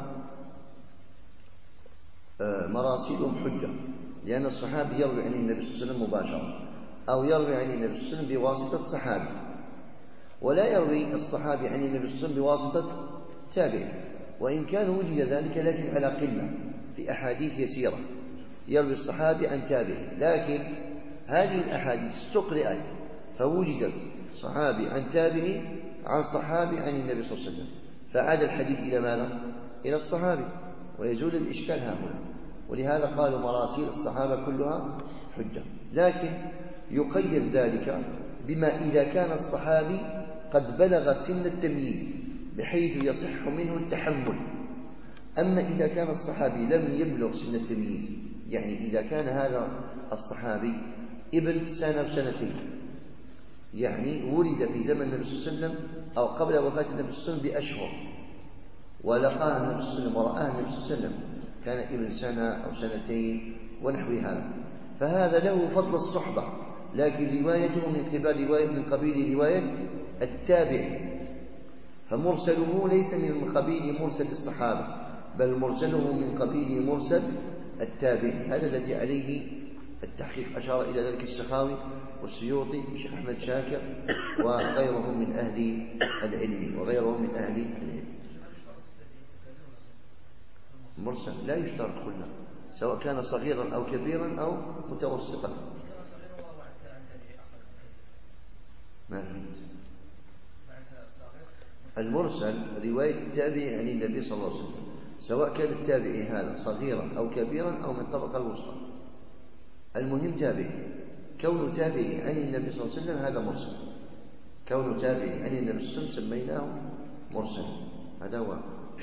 مراسلهم حجة، لأن الصحابي يروي عن النبي صلى الله عليه وسلم مباشرة، أو يروي عن النبي صلى الله عليه وسلم بواسطة صحابي، ولا يروي الصحابي عن النبي صلى الله عليه وسلم بواسطة تابعي. وإن كان وجد ذلك لكن على قلة في أحاديث يسيرة يروي الصحابي عن تابعه، لكن هذه الأحاديث استقرأت فوجدت صحابي عن تابعي عن صحابي عن النبي صلى الله عليه وسلم، فعاد الحديث إلى ماذا؟ إلى الصحابي، ويزول الإشكال ها هنا. ولهذا قالوا مراسيل الصحابة كلها حجة، لكن يقيد ذلك بما إذا كان الصحابي قد بلغ سن التمييز بحيث يصح منه التحمل. أما إذا كان الصحابي لم يبلغ سن التمييز، يعني إذا كان هذا الصحابي ابن سنة وسنتين، يعني ولد في زمن النبي صلى الله عليه وسلم أو قبل وفاة النبي صلى الله عليه وسلم بأشهر، ولقاه النبي صلى الله عليه وسلم ورآه النبي صلى الله عليه وسلم كان ابن سنة أو سنتين ونحو هذا، فهذا له فضل الصحبة، لكن روايته من قبل رواية من قبيل رواية التابع، فمرسله ليس من قبيل مرسل الصحابة، بل مرسله من قبيل مرسل التابع. هذا الذي عليه التحقيق، أشار إلى ذلك السخاوي والسيوطي والشيخ أحمد شاكر وغيرهم من أهل العلم وغيرهم من أهل العلم. مرسل لا يشترط كله، سواء كان صغيرا أو كبيرا أو متوسطا. ما فهمت. المرسل رواية التابعي عن النبي صلى الله عليه وسلم، سواء كان التابعي هذا صغيرا أو كبيرا أو من الطبقة الوسطى، المهم تابعي. كون تابعي عن النبي صلى الله عليه وسلم هذا مرسل، كون تابعي عن النبي صلى الله عليه وسلم سميناه مرسل، هذا هو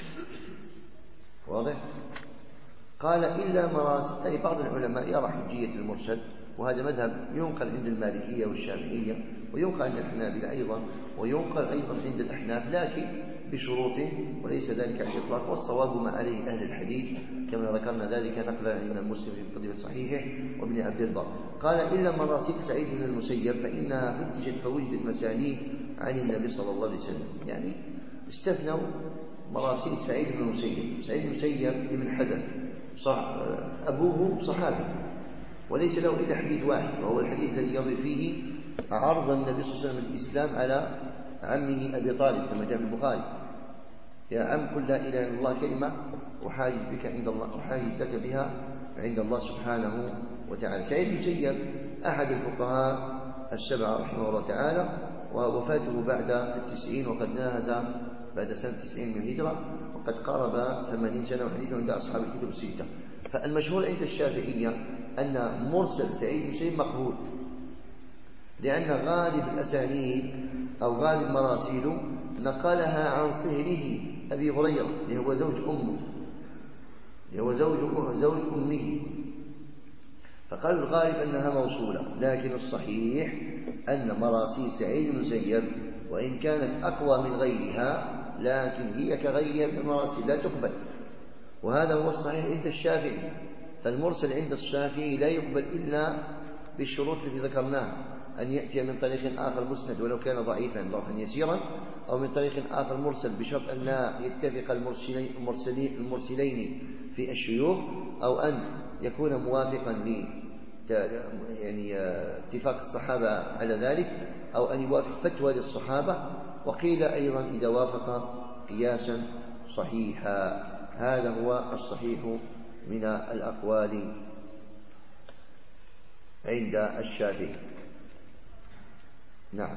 واضح. قال إلا مراسل، أي بعض العلماء يرى حجية المرسل، وهذا مذهب ينقل عند المالكية والشافعية وينقل عند الحنابلة أيضا، وينقل أيضا عند الأحناف، لكن بشروطه وليس ذلك على الإطلاق، والصواب ما عليه أهل الحديث كما ذكرنا ذلك نقلا عن الإمام مسلم في مقدمة صحيحه وابن عبد البر. قال إلا مراسيل سعيد بن المسيب فإنها فتشت فوجدت مسانيد عن النبي صلى الله عليه وسلم، يعني استثنوا مراسيل سعيد بن المسيب. سعيد بن المسيب ابن حزن صح، أبوه صحابي وليس له إلا حديث واحد، وهو الحديث الذي يروي فيه عرض النبي صلى الله عليه وسلم الإسلام على عمه أبي طالب كما جاء في البخاري: يا عم قل لا إله إلا الله كلمة أحاجج بك عند الله، أحاجج لك بها عند الله سبحانه وتعالى. سعيد بن المسيب أحد الفقهاء السبعة رحمه الله تعالى، ووفاته بعد التسعين، وقد ناهز بعد سنة تسعين من الهجرة، وقد قارب ثمانين سنة، وحديثه عند أصحاب الكتب الستة. فالمشهور عند الشافعية أن مرسل سعيد بن المسيب مقبول، لأن غالب الأسانيد أو غالب مراسيله نقلها عن صهره أبي هريرة اللي هو زوج أمه، اللي هو زوج زوج أمه، فقالوا الغالب أنها موصولة. لكن الصحيح أن مراسيل سعيد بن المسيب وإن كانت أقوى من غيرها، لكن هي كغيرها من المراسيل لا تقبل، وهذا هو الصحيح عند الشافعي. فالمرسل عند الشافعي لا يقبل إلا بالشروط التي ذكرناها، أن يأتي من طريق آخر مسند ولو كان ضعيفا ضعفا يسيرا، أو من طريق آخر مرسل بشرط أن لا يتفق المرسلين, المرسلين في الشيوخ، أو أن يكون موافقا ل يعني اتفاق الصحابة على ذلك، أو أن يوافق فتوى للصحابة. وقيل أيضا إذا وافق قياسا صحيحا. هذا هو الصحيح من الأقوال عند الشافعي. نعم.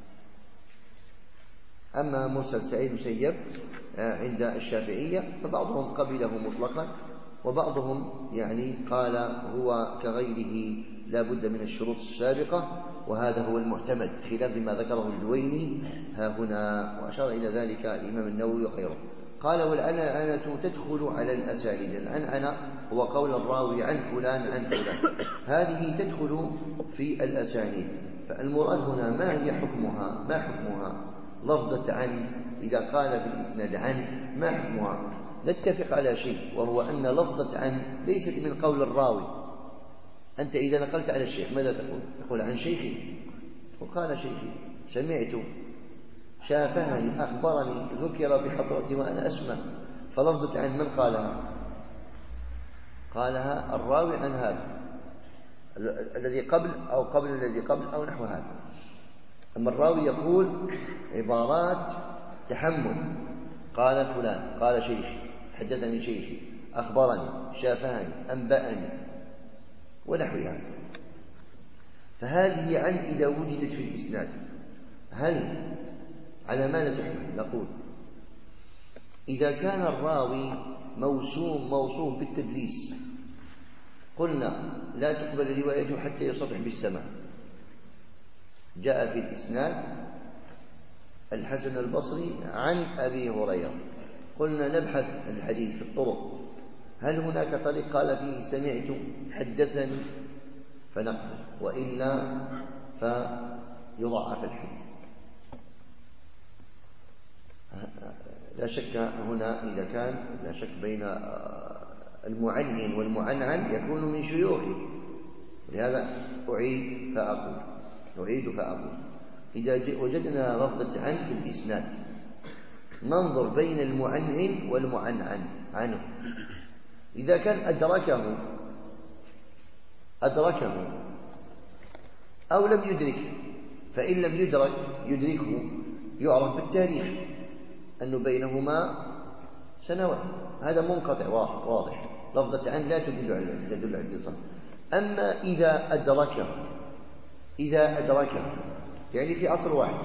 أما مرسل سعيد بن المسيب عند الشافعية فبعضهم قبله مطلقا، وبعضهم يعني قال هو كغيره لا بد من الشروط السابقة، وهذا هو المعتمد خلاف ما ذكره الجويني ها هنا، وأشار إلى ذلك الإمام النووي وغيره. قال والعنعنة تدخل على الأسانيد. العنعنة هو قول الراوي عن فلان عن فلان، هذه تدخل في الأسانيد. فالمراد هنا ما هي حكمها؟ ما حكمها لفظة عن؟ إذا قال بالإسناد عن ما حكمها؟ نتفق على شيء، وهو أن لفظة عن ليست من قول الراوي. أنت إذا نقلت على الشيخ ماذا تقول؟ تقول عن شيخي، وقال شيخي، سمعت، شافهني، أخبرني، ذكر بحضرتي وأنا أسمع. فلفظة عن من قالها؟ قالها الراوي عن هذا الذي قبل أو قبل الذي قبل أو نحو هذا. أما الراوي يقول عبارات تحمل، قال فلان قال شيخي، حدثني شيخي، أخبرني، شافهني، أنبأني ونحوها. فهذه عن إذا وجدت في الإسناد هل على ماذا تحمل؟ نقول إذا كان الراوي موسوم موصوف بالتدليس قلنا لا تقبل روايته حتى يصرح بالسماع. جاء في الإسناد الحسن البصري عن أبي هريرة، قلنا نبحث الحديث في الطرق هل هناك طريق قال فيه سمعت حدثني فنقبل، وإلا فيضعف الحديث. لا شك هنا إذا كان لا شك بين المعنن والمعنعن يكون من شيوخه، لهذا أعيد فأقول أعيد فأقول إذا وجدنا لفظة عن في الإسناد ننظر بين المعنن والمعنعن عنه. إذا كان أدركه أدركه أو لم يدركه، فإن لم يدرك يدركه يعرف بالتاريخ أنه بينهما سنوات، هذا منقطع واضح. لفظة عن لا تدل على تدل على الاتصال. أما إذا أدركه إذا أدركه يعني في عصر واحد،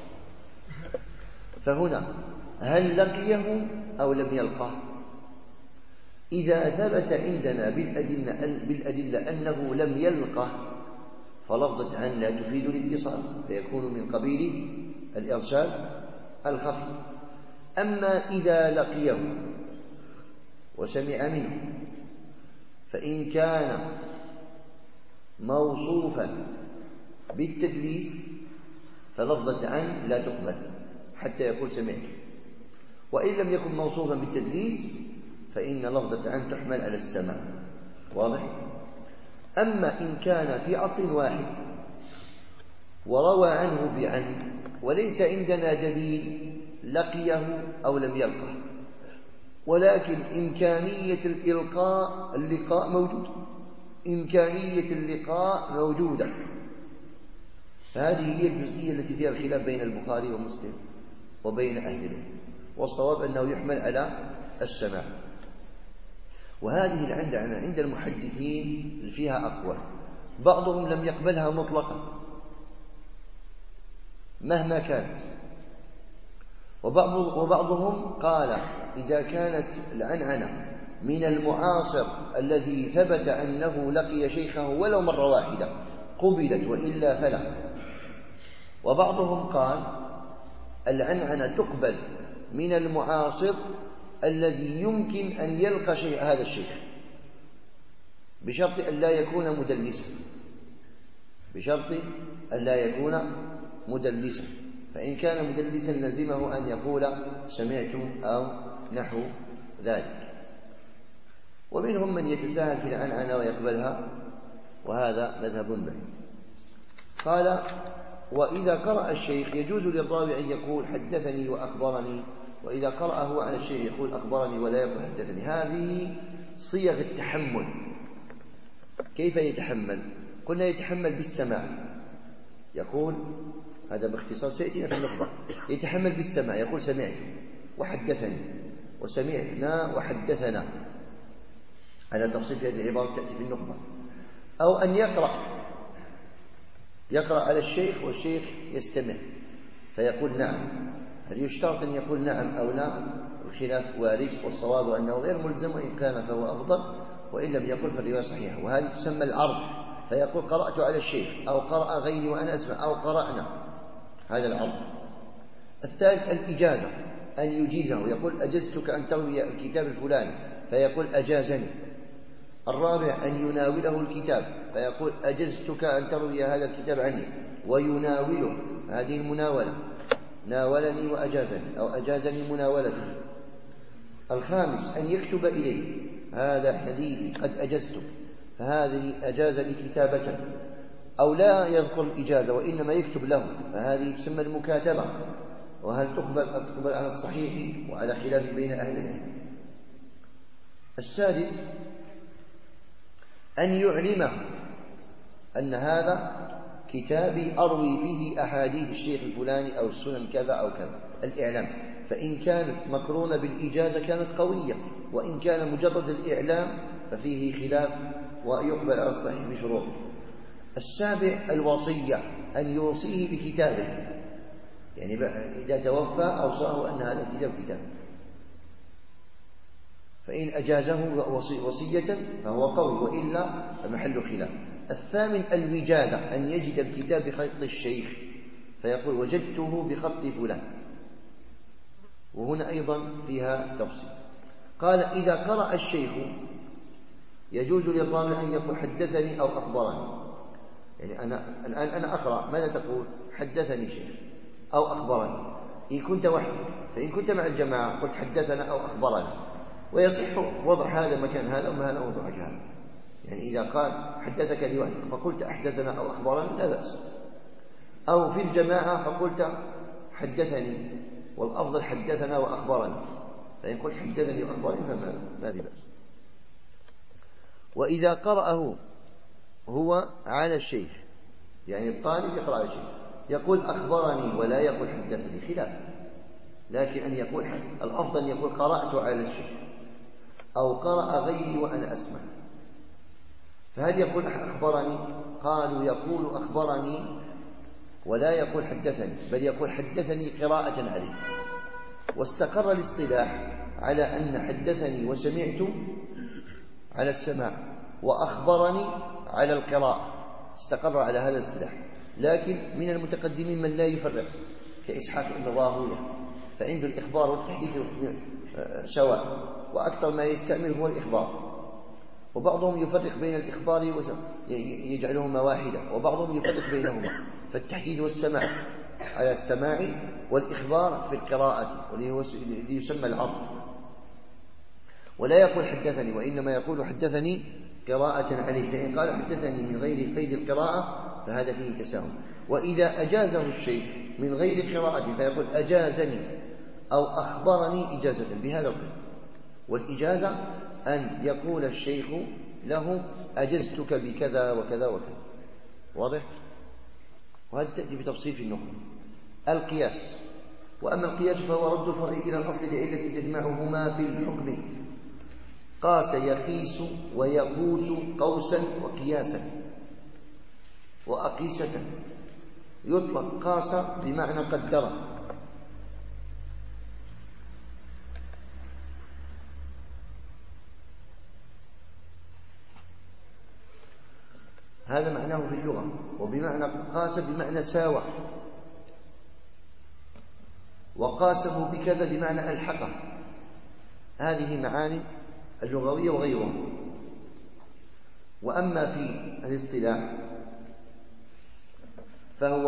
فهنا هل لقيه أو لم يلقه؟ إذا ثبت عندنا بالأدلة, بالأدلة أنه لم يلقه فلفظة عن لا تفيد الاتصال، فيكون من قبيل الإرسال الخفي. أما إذا لقيه وسمع منه فإن كان موصوفا بالتدليس فلفظة عن لا تقبل حتى يقول سمعت، وإن لم يكن موصوفا بالتدليس فإن لفظة عن تحمل على السماع. واضح؟ أما إن كان في عصر واحد وروى عنه بعن وليس عندنا دليل لقيه أو لم يلقه، ولكن إمكانية الإلقاء اللقاء موجودة، إمكانية اللقاء موجودة، فهذه هي الجزئية التي فيها الخلاف بين البخاري ومسلم وبين أهل العلم، والصواب أنه يحمل على السماع. وهذه العندنا عند المحدثين فيها أقوال، بعضهم لم يقبلها مطلقا مهما كانت، وبعضهم قال إذا كانت العنعنة من المعاصر الذي ثبت أنه لقي شيخه ولو مرة واحدة قبلت وإلا فلا. وبعضهم قال العنعنة تقبل من المعاصر الذي يمكن أن يلقى شيء هذا الشيخ بشرط أن لا يكون مدلسا، بشرط أن لا يكون مدلسا، فإن كان مدلسا لزمه أن يقول سمعت أو نحو ذلك. ومنهم من يتساهل في العنعنة ويقبلها، وهذا مذهب بعيد. قال وإذا قرأ الشيخ يجوز للراوي أن يقول حدثني وأخبرني، وإذا قرأ هو على الشيخ يقول أخبرني ولا يقول حدثني. هذه صيغ التحمل. كيف يتحمل؟ قلنا يتحمل بالسماع، يقول هذا باختصار سيأتينا في النقطة، يتحمل بالسماع يقول سمعت وحدثني وسمعنا وحدثنا، على تفصيل هذه العبارة تأتي في النقطة. أو أن يقرأ يقرأ على الشيخ والشيخ يستمع فيقول نعم، هل يشترط أن يقول نعم أو لا؟ الخلاف وارد، والصواب أنه غير ملزم، وإن كان فهو أفضل، وإن لم يقل فالرواية صحيحة. وهذه تسمى العرض، فيقول قرأت على الشيخ أو قرأ غيري وأنا أسمع أو قرأنا، هذا العرض. الثالث الإجازة، أن يجيزه، يقول أجزتك أن تروي الكتاب الفلاني فيقول أجازني. الرابع أن يناوله الكتاب فيقول أجزتك أن تروي هذا الكتاب عني، ويناوله، هذه المناولة، ناولني وأجازني أو أجازني مناولته. الخامس أن يكتب إليه هذا حديثي قد أجزته، فهذه أجازني كتابة، أو لا يذكر الإجازة وإنما يكتب له، فهذه تسمى المكاتبة. وهل تقبل؟ قد تقبل على الصحيح وعلى خلاف بين أهل العلم. السادس أن يعلمه أن هذا كتابي أروي فيه أحاديث الشيخ الفلاني أو السنن كذا أو كذا، الإعلام. فإن كانت مقرونة بالإجازة كانت قوية، وإن كان مجرد الإعلام ففيه خلاف ويقبل على الصحيح بشروطه. السابع الوصية، أن يوصيه بكتابه، يعني إذا توفى أوصاه أن هذا الكتاب كتاب، فإن أجازه وصية فهو قوي، وإلا فمحل خلاف. الثامن الوجادة، أن يجد الكتاب بخط الشيخ فيقول وجدته بخط فلان، وهنا أيضا فيها تفصيل. قال إذا قرأ الشيخ يجوز للراوي أن يقول حدثني أو أخبرني، يعني أنا الآن أنا أقرأ، ماذا تقول؟ حدثني شيخ أو أخبرني. إن كنت وحدك، فإن كنت مع الجماعة قلت حدثنا أو أخبرنا، ويصح وضع هذا مكان هذا وما هذا وضعك هذا. يعني إذا قال حدثك لوحدك فقلت أحدثنا أو أخبرنا لا بأس، أو في الجماعة فقلت حدثني، والأفضل حدثنا وأخبرني، فإن قلت حدثني وأخبرني فما ما في بأس. وإذا قرأه هو على الشيخ، يعني الطالب يقرأ على الشيخ يقول أخبرني ولا يقول حدثني، خلاف، لكن أن يقول الأفضل أن يقول قرأت على الشيخ أو قرأ غيري وأنا أسمع. فهل يقول أخبرني؟ قالوا يقول أخبرني ولا يقول حدثني، بل يقول حدثني قراءة عليه. واستقر الاصطلاح على أن حدثني وسمعت على السماع، وأخبرني على القراءة، استقر على هذا الاصطلاح. لكن من المتقدمين من لا يفرق، كإسحاق بن راهويه، فعنده الإخبار والتحديث سواء، وأكثر ما يستعمل هو الإخبار. وبعضهم يفرق بين الإخبار يجعلهما واحدة، وبعضهم يفرق بينهما، فالتحديث والسماع على السماع، والإخبار في القراءة والذي يسمى العرض. ولا يقول حدثني، وإنما يقول حدثني قراءة عليه، فإن قال حدثني من غير قيد القراءة فهذا فيه تساهل. وإذا أجازه الشيخ من غير قراءة فيقول أجازني أو أخبرني إجازة بهذا القيد. والإجازة أن يقول الشيخ له أجزتك بكذا وكذا وكذا، واضح؟ وهذا تأتي بتفصيل في النقل. القياس، وأما القياس فهو رد الفرع إلى الأصل لعلة تجمعهما في الحكم. قاس يقيس ويقوس قوسا وقياسا وأقيسة. يطلق قاس بمعنى قدر، هذا معناه في اللغة، وبمعنى قاس بمعنى ساوى، وقاسه بكذا بمعنى ألحقه. هذه معاني اللغوية وغيرها. وأما في الاصطلاح فهو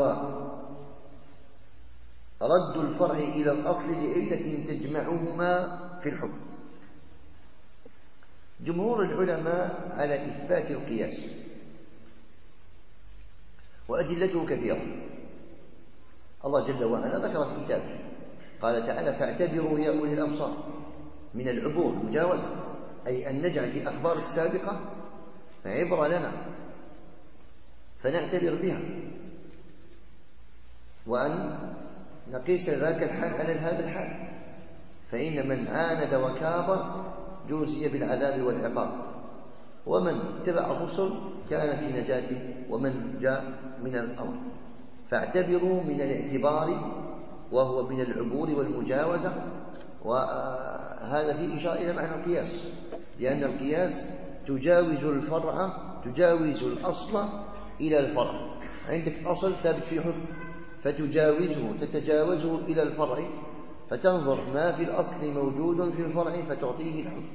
رد الفرع إلى الأصل لعلة تجمعهما في الحكم. جمهور العلماء على إثبات القياس، وأدلته كثيرة. الله جل وعلا ذكر في كتابه، قال تعالى فاعتبروا يا أولي الأبصار، من العبور مجاوزة، أي أن نجعل في أخبار السابقة عبرة لنا فنعتبر بها، وأن نقيس ذاك الحال على هذا الحال. فإن من عاند وكابر جوزي بالعذاب والعقاب، ومن اتبع الرسل كان في نجاته، ومن جاء من الأمر. فاعتبروا من الاعتبار، وهو من العبور والمجاوزة، وهذا فيه إشارة إلى معنى القياس، لأن القياس تجاوز الفرع، تجاوز الأصل إلى الفرع. عندك أصل ثابت في حكم فتجاوزه، تتجاوزه إلى الفرع، فتنظر ما في الأصل موجود في الفرع فتعطيه الحكم.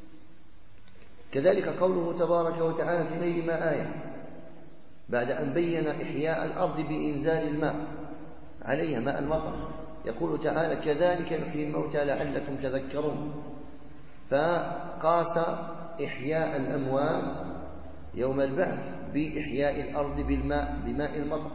كذلك قوله تبارك وتعالى في غير ما آية، بعد أن بين إحياء الأرض بإنزال الماء عليها، ماء المطر، يقول تعالى كذلك نحيي الموتى لعلكم تذكرون. فقاس إحياء الأموات يوم البعث بإحياء الأرض بالماء، بماء المطر،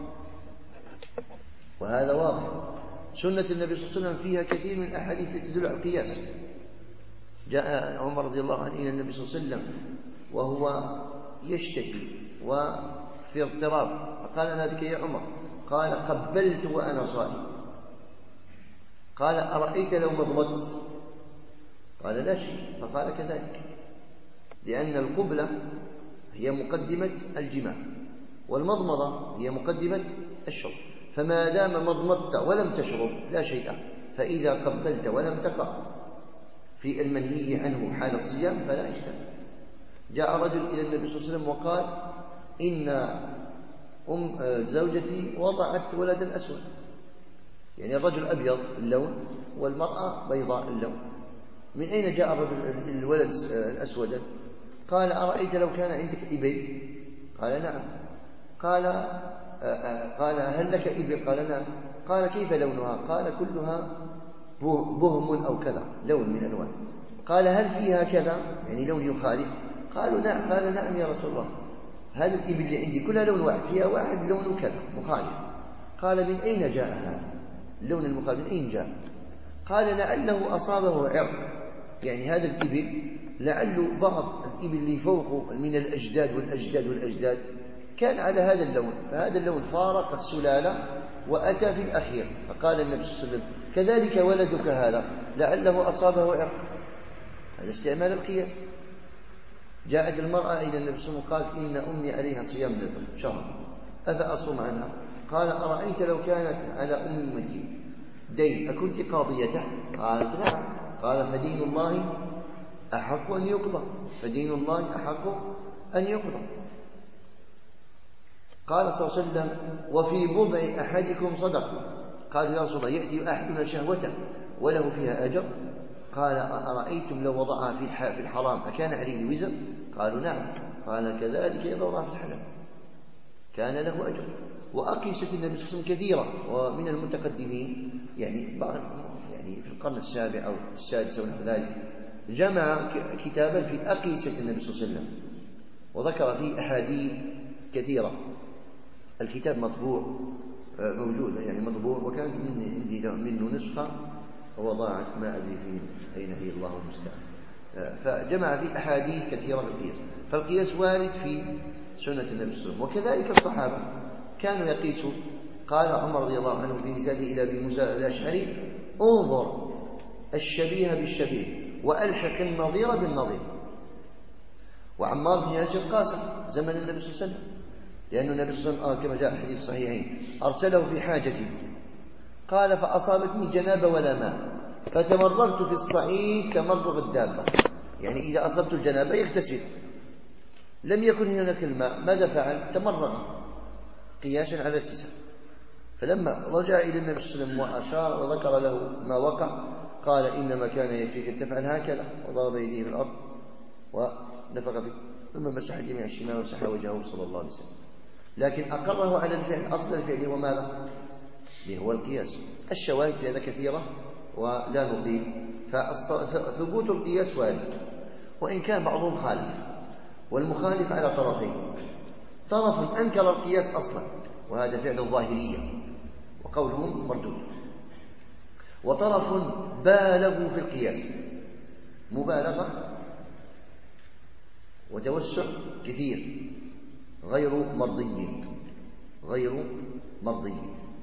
وهذا واضح. سنة النبي صلى الله عليه وسلم فيها كثير من الأحاديث تدل على القياس. جاء عمر رضي الله عنه إلى النبي صلى الله عليه وسلم وهو يشتكي وفي اضطراب، فقال ما بك يا عمر؟ قال قبلت وأنا صائم. قال أرأيت لو مضمضت؟ قال لا شيء. فقال كذلك، لأن القبلة هي مقدمة الجماع، والمضمضة هي مقدمة الشرب، فما دام مضمضت ولم تشرب لا شيء، فإذا قبلت ولم تقع في المنهي عنه حال الصيام فلا إشكال. جاء رجل إلى النبي صلى الله عليه وسلم وقال إن أم زوجتي وضعت ولدا أسود، يعني الرجل أبيض اللون والمرأة بيضاء اللون، من أين جاء الرجل الولد الأسود؟ قال أرأيت لو كان عندك إبل؟ قال نعم. قال قال هل لك إبل؟ قال نعم. قال كيف لونها؟ قال كلها بهم أو كذا، لون من ألوان. قال هل فيها كذا، يعني لون يخالف؟ قالوا نعم. قال نعم يا رسول الله، هل الإبل اللي عندي كلها لون واحد، فيها واحد لون كذا مخالف. قال من أين جاء هذا اللون المخالف، من أين جاء؟ قال لعله أصابه عرق، يعني هذا الإبل لعله بعض الإبل اللي فوقه من الأجداد والأجداد والأجداد كان على هذا اللون، فهذا اللون فارق السلالة وأتى في الأخير. فقال النبي صلى الله عليه وسلم كذلك ولدك هذا لعله أصابه عرق. هذا استعمال القياس. جاءت المرأة إلى النبي صلى الله عليه وسلم قالت إن أمي عليها صيام نذر شهر أفأصوم عنها؟ قال أرأيت لو كانت على أمتي دين أكنت قاضيته؟ قالت نعم. قال فدين الله أحق أن يقضى، فدين الله أحق أن يقضى. قال صلى الله عليه وسلم وفي بضع أحدكم صدقة. قالوا يا رسول الله يأتي أحدنا شهوته وله فيها أجر؟ قال أرأيتم لو وضعها في الحرام أكان عليه وزر؟ قالوا نعم. قال كذلك إذا وضعها في الحلال كان له أجر. وأقيسة النبي صلى الله عليه وسلم كثيرة، ومن المتقدمين يعني يعني في القرن السابع أو السادس أو نحو ذلك جمع كتابا في أقيسة النبي صلى الله عليه وسلم وذكر فيه أحاديث كثيرة. الكتاب مطبوع موجود يعني مطبوع، وكانت عندي منه نسخة وضاعت ما أدري فيه أين هي الله المستعان. فجمع فيه أحاديث كثيرة في القياس. فالقياس وارد في سنة النبي صلى الله عليه وسلم. وكذلك الصحابة كانوا يقيسوا. قال عمر رضي الله عنه في رسالته إلى أبي موسى الأشعري انظر الشبيه بالشبيه وألحق النظير بالنظير. وعمار بن ياسر قاسم زمن النبي صلى الله عليه وسلم، لأن النبي صلى الله عليه وسلم كما جاء الحديث الصحيحين أرسله في حاجته قال فأصابتني جنابة ولا ماء فتمررت في الصعيد تمرغ الدابة، يعني إذا أصبت الجنابة يغتسل، لم يكن هناك الماء ماذا فعل؟ تمرغ قياسا على الاتساع. فلما رجع إلى النبي صلى الله عليه وسلم وأشار وذكر له ما وقع قال إنما كان يكفيك أن تفعل هكذا، وضرب يديه في الأرض ونفخ فيه ثم مسح اليمين الشمال ومسح وجهه صلى الله عليه وسلم. لكن أقره على الفعل، أصل الفعل هو ماذا؟ هو القياس. الشواهد في هذا كثيرة ولا نطيل. فثبوت القياس وارد، وإن كان بعضهم خالف، والمخالف على طرفين: طرف أنكر القياس أصلا وهذا فعل الظاهرية وقولهم مردود، وطرف بالغوا في القياس مبالغة وتوسع كثير غير مرضي غير مرضي.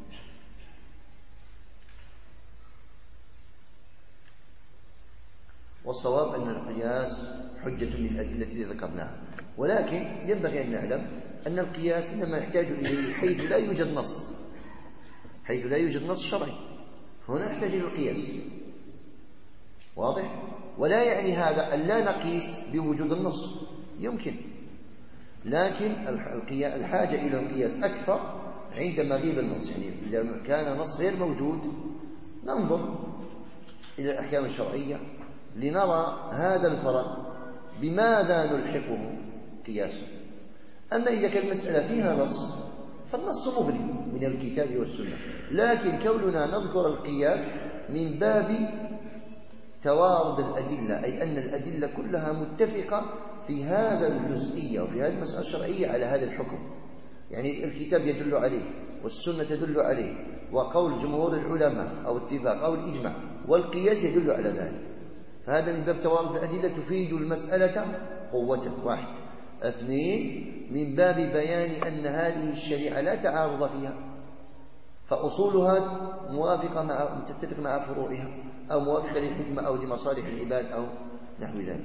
والصواب أن القياس حجة للأدلة التي ذكرناها، ولكن ينبغي أن نعلم أن القياس إنما يحتاج إليه حيث لا يوجد نص، حيث لا يوجد نص شرعي هنا نحتاج إلى القياس. واضح؟ ولا يعني هذا أن لا نقيس بوجود النص، يمكن، لكن الحاجة إلى القياس أكثر عند مغيب النص. يعني إذا كان نص غير موجود ننظر إلى الأحكام الشرعية لنرى هذا الفرق بماذا نلحقه قياسا. أما إذا كان المسألة فيها نص فالنص مغني من الكتاب والسنة، لكن كوننا نذكر القياس من باب توارد الأدلة، أي أن الأدلة كلها متفقة في هذا الجزئية وفي هذه المسألة الشرعية على هذا الحكم، يعني الكتاب يدل عليه والسنة تدل عليه وقول جمهور العلماء أو اتفاق أو الإجماع، والقياس يدل على ذلك. فهذا من باب توارد الأدلة تفيد المسألة قوة. واحد. اثنين، من باب بيان أن هذه الشريعة لا تعارض فيها، فأصولها موافقة مع تتفق مع فروعها، أو موافقة للحكمة أو لمصالح العباد أو نحو ذلك.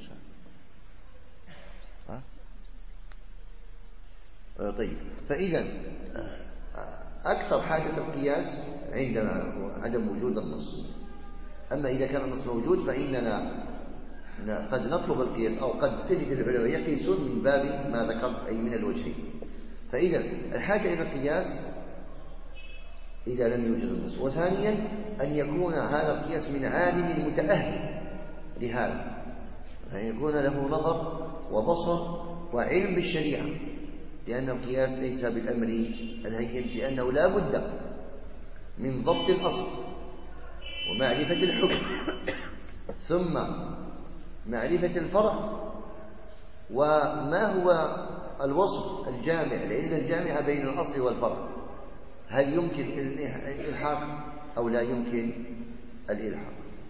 طيب، فإذا أكثر حاجة القياس عندنا عدم وجود النص. أما إذا كان النص موجود فإننا قد نطلب القياس، أو قد تجد العلماء يقيسون من باب ما ذكرت، أي من الوجهين. فإذا الحاجة إلى القياس إذا لم يوجد النص. وثانيا أن يكون هذا القياس من عالم متأهل لهذا، أن يكون له نظر وبصر وعلم بالشريعة، لأن القياس ليس بالأمر الهين، لأنه لا بد من ضبط الأصل ومعرفة الحكم، ثم معرفة الفرع، وما هو الوصف الجامع، العلة الجامعة بين الأصل والفرع، هل يمكن الإلحاق أو لا يمكن الإلحاق.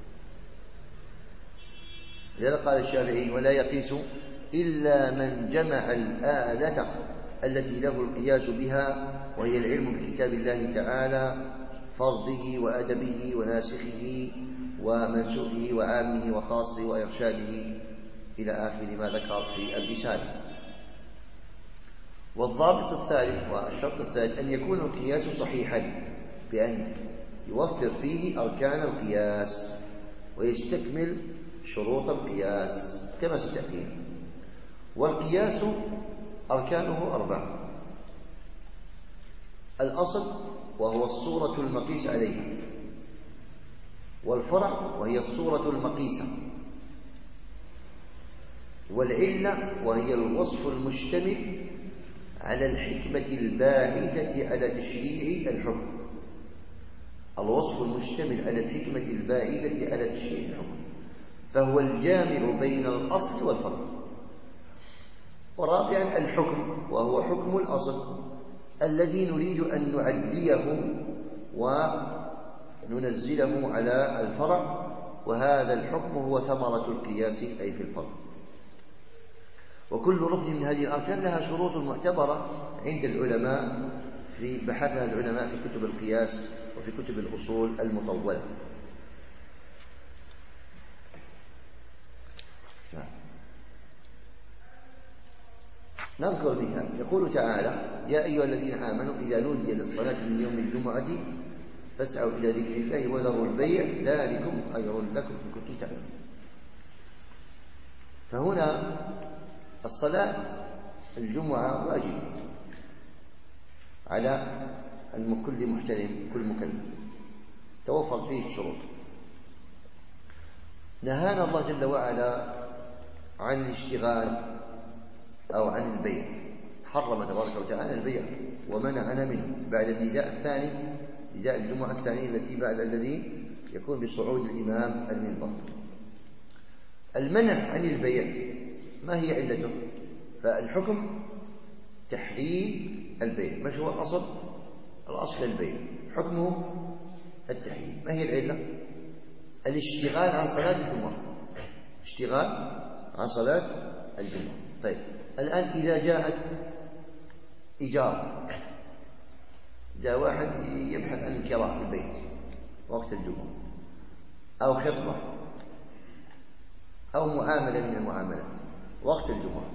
لذا قال الشافعي: ولا يقيس إلا من جمع الآلة التي له القياس بها، وهي العلم بكتاب الله تعالى، فرضه وأدبه وناسخه ومنسوخه وعامه وخاصه وإرشاده إلى آخر ما ذكر في الرسالة. والضابط الثالث والشرط الثالث أن يكون القياس صحيحا، بأن يوفر فيه أركان القياس ويستكمل شروط القياس كما ستأتينا. والقياس أركانه أربعة: الأصل وهو الصورة المقيس عليها، والفرع وهي الصورة المقيسة، والعلة وهي الوصف المشتمل على الحكمة الباعثة على تشريع الحكم. الوصف المشتمل على الحكمة الباعثة على تشريع الحكم، فهو الجامع بين الأصل والفرع. ورابعا الحكم، وهو حكم الأصل الذي نريد أن نعديه وننزله على الفرع، وهذا الحكم هو ثمرة القياس أي في الفرع. وكل ركن من هذه الأركان لها شروط معتبرة عند العلماء، في بحثها العلماء في كتب القياس وفي كتب الأصول المطولة. نذكر مثال. يقول تعالى: يا أيها الذين آمنوا إذا نودي للصلاة من يوم الجمعة فاسعوا إلى ذكر الله وذروا البيع ذلكم خير لكم إن كنتم تعلمون. فهنا الصلاة الجمعة واجب على كل محترم كل مكلف، توفرت فيه الشروط. نهانا الله جل وعلا عن الاشتغال أو عن البيع، حرم تبارك وتعالى البيع ومنعنا منه بعد النداء الثاني، نداء الجمعة الثاني التي بعد الذي يكون بصعود الإمام المنبر. المنع عن البيع ما هي علته؟ فالحكم تحريم البيع. ما هو الأصل؟ الأصل البيع، حكمه التحريم. ما هي العلة؟ الاشتغال عن صلاة الجمعة، اشتغال عن صلاة الجمعة. طيب، الآن إذا جاءت إيجار، جاء واحد يبحث عن كراء البيت وقت الجمعة، أو خطبة، أو معاملة من المعاملات وقت الجمعة،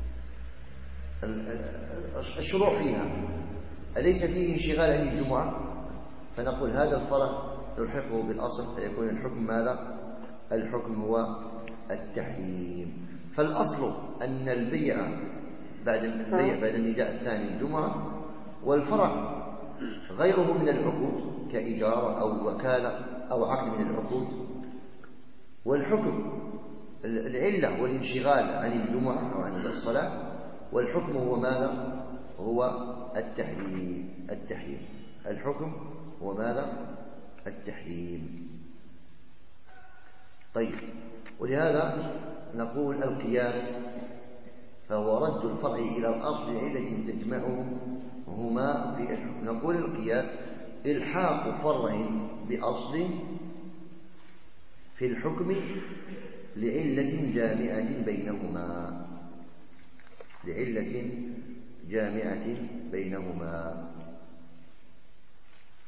الشروع فيها أليس فيه انشغال عن الجمعة؟ فنقول هذا الفرع نلحقه بالأصل، فيكون الحكم ماذا؟ الحكم هو التحريم. فالأصل أن البيع بعد البيع بعد النداء الثاني الجمعة، والفرع غيره من العقود كإجارة أو وكالة أو عقد من العقود. والحكم العلة والانشغال عن الجمعة أو عن الصلاة، والحكم هو ماذا؟ هو التحريم. التحريم الحكم هو ماذا؟ التحريم. طيب، ولهذا نقول القياس فهو رد الفرع إلى الأصل لعلة تجمعهما في الحكم. نقول القياس إلحاق فرع بأصل في الحكم لعلة جامعة بينهما، لعلة جامعة بينهما.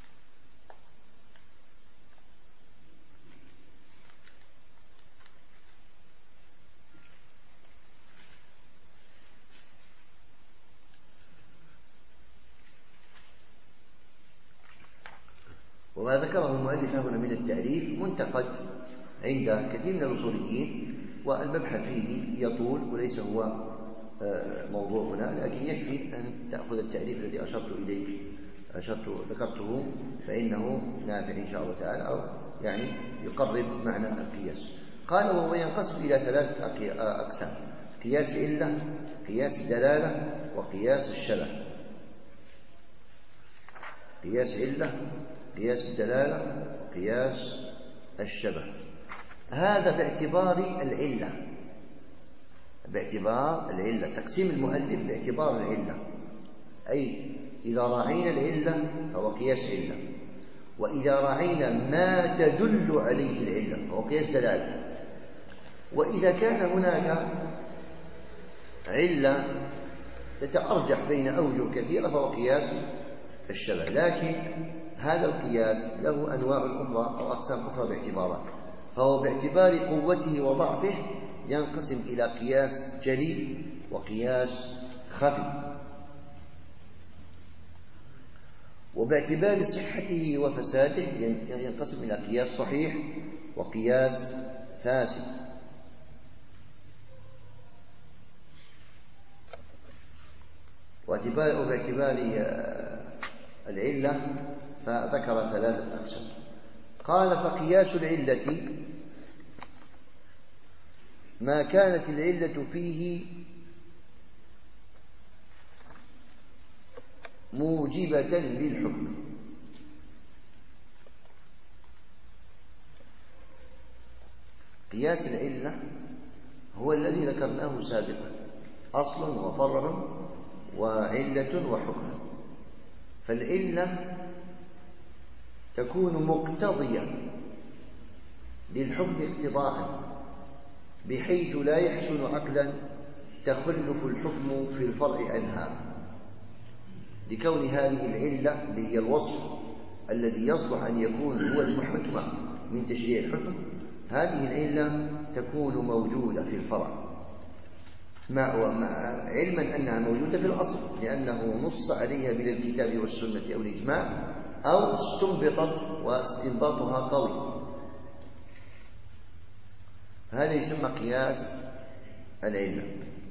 وما ذكره المؤلف هنا من التعريف منتقد عند كثير من الأصوليين، والمبحث فيه يطول وليس هو موضوعنا، لكن يكفي أن تأخذ التعريف الذي أشرت إليه أشرت ذكرته، فإنه نافع إن شاء الله تعالى، أو يعني يقرب معنى القياس. قال: وهو ينقسم إلى ثلاثة أقسام: قياس علة، قياس دلالة، وقياس الشبه. قياس علة، قياس الدلالة، قياس الشبه. هذا باعتبار العلة، باعتبار العلة، تقسيم المؤلف باعتبار العلة، أي إذا راعينا العلة فهو قياس علة، وإذا راعينا ما تدل عليه العلة فهو قياس دلالة. وإذا كان هناك علة تتأرجح بين أوجه كثيرة فهو قياس الشبه. لكن هذا القياس له أنواع أخرى أو أقسام أخرى باعتبارات، فهو باعتبار قوته وضعفه ينقسم إلى قياس جلي وقياس خفي، وباعتبار صحته وفساده ينقسم إلى قياس صحيح وقياس فاسد. وباعتبار العلة فذكر ثلاثة أقسام. قال: فقياس العلة ما كانت العلة فيه موجبة للحكم. قياس العلة هو الذي ذكرناه سابقا: أصل وفرع وعلة وحكم. فالعلة تكون مقتضية للحكم اقتضاء، بحيث لا يحسن عقلا تخلف الحكم في الفرع عنها، لكون هذه العلة اللي هي الوصف الذي يصلح أن يكون هو المحكم من تشريع الحكم، هذه العلة تكون موجودة في الفرع مع علما أنها موجودة في الأصل، لأنه نص عليها بالكتاب والسنة أو الإجماع، أو استنبطت واستنباطها قوي. هذا يسمى قياس العلة.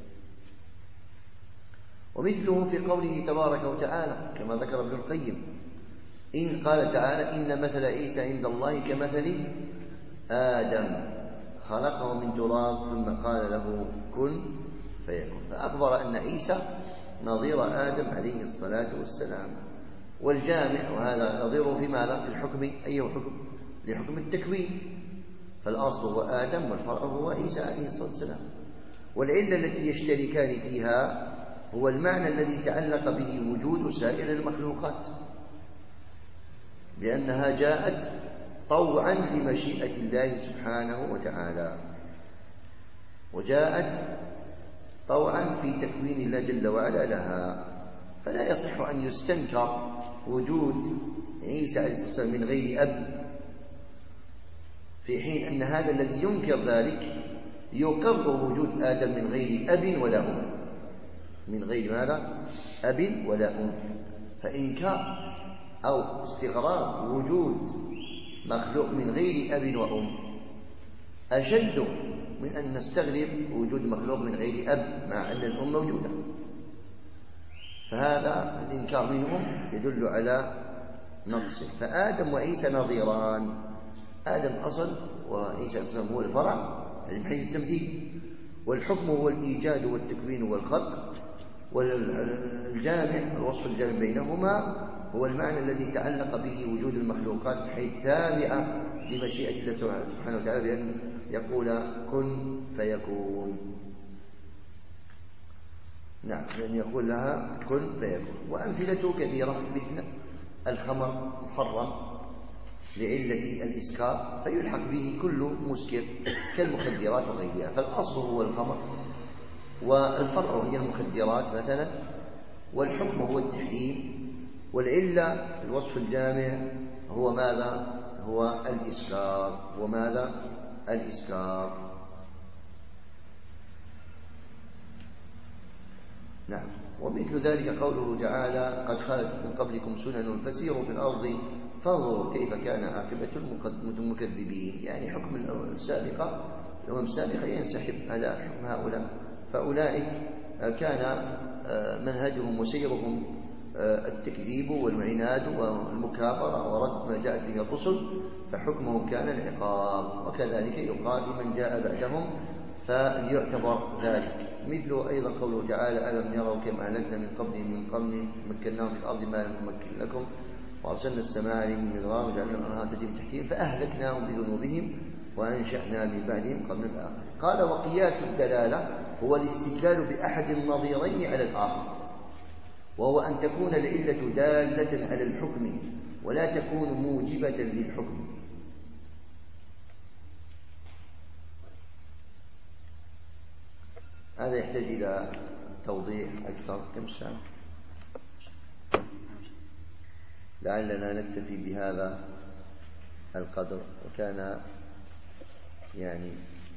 ومثله في قوله تبارك وتعالى كما ذكر ابن القيم: إن قال تعالى: إن مثل عيسى عند الله كمثل آدم خلقه من تراب ثم قال له كن فيكون. فأخبر أن عيسى نظير آدم عليه الصلاة والسلام. والجامع وهذا نظيره في ماذا؟ في الحكم. أي حكم؟ لحكم التكوين، فالأصل هو آدم والفرع هو عيسى عليه الصلاة والسلام. والعلة التي يشتركان فيها هو المعنى الذي تعلق به وجود سائر المخلوقات، لأنها جاءت طوعا لمشيئة الله سبحانه وتعالى، وجاءت طوعا في تكوين الله جل وعلا لها. فلا يصح أن يستنكر وجود عيسى عليه الصلاة والسلام من غير أب، في حين أن هذا الذي ينكر ذلك يقر وجود آدم من غير أب ولا أم، من غير ماذا؟ أب ولا أم. فإنكار أو استغراب وجود مخلوق من غير أب وأم أشد من أن نستغرب وجود مخلوق من غير أب مع أن الأم موجودة. فهذا الإنكار منهم يدل على نقصه. فآدم وعيسى نظيران، آدم أصل وعيسى أصلا هو الفرع من حيث التمثيل، والحكم هو الإيجاد والتكوين والخلق، والجامع الوصف الجامع بينهما هو المعنى الذي تعلق به وجود المخلوقات بحيث تابعة لمشيئة الله سبحانه وتعالى بأن يقول كن فيكون. نعم، بأن يقول لها كن فيكون. وأمثلته كثيرة، مثل الخمر محرم لعلة الإسكار فيلحق به كل مسكر كالمخدرات وغيرها، فالأصل هو الخمر، والفرع هي المخدرات مثلا، والحكم هو التحريم، والعلة في الوصف الجامع هو ماذا؟ هو الإسكار. وماذا؟ الإسكار. نعم. ومثل ذلك قوله تعالى: قد خلت من قبلكم سنن فسيروا في الأرض فانظروا كيف كان عاقبة المكذبين. يعني حكم السابقة الأمم السابقة ينسحب على حكم هؤلاء، فأولئك كان منهجهم وسيرهم التكذيب والعناد والمكابرة ورد ما جاءت به الرسل، فحكمهم كان العقاب. وكذلك يقال لمن جاء بعدهم فليعتبر ذلك. مثل أيضا قوله تعالى: ألم يروا كما أهلكنا من قبلهم من قرن مكناهم في الأرض ما لم نمكن لكم وأرسلنا السماء عليهم مدرارا وجعلنا الأنهار تجري من تحتهم فأهلكناهم بذنوبهم وأنشأنا من بعدهم قرنا آخر. قال: وقياس الدلالة هو الاستدلال بأحد النظيرين على الآخر، وهو أن تكون العلة دالة على الحكم ولا تكون موجبة للحكم. هذا يحتاج إلى توضيح أكثر. كم ساعة؟ لعلنا نكتفي بهذا القدر، وكان يعني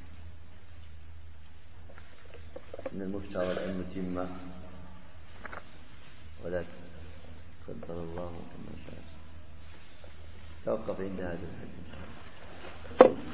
من المفترض أن نتم، ولكن قدر الله كما شاء. توقف عند هذا الحد إن شاء الله.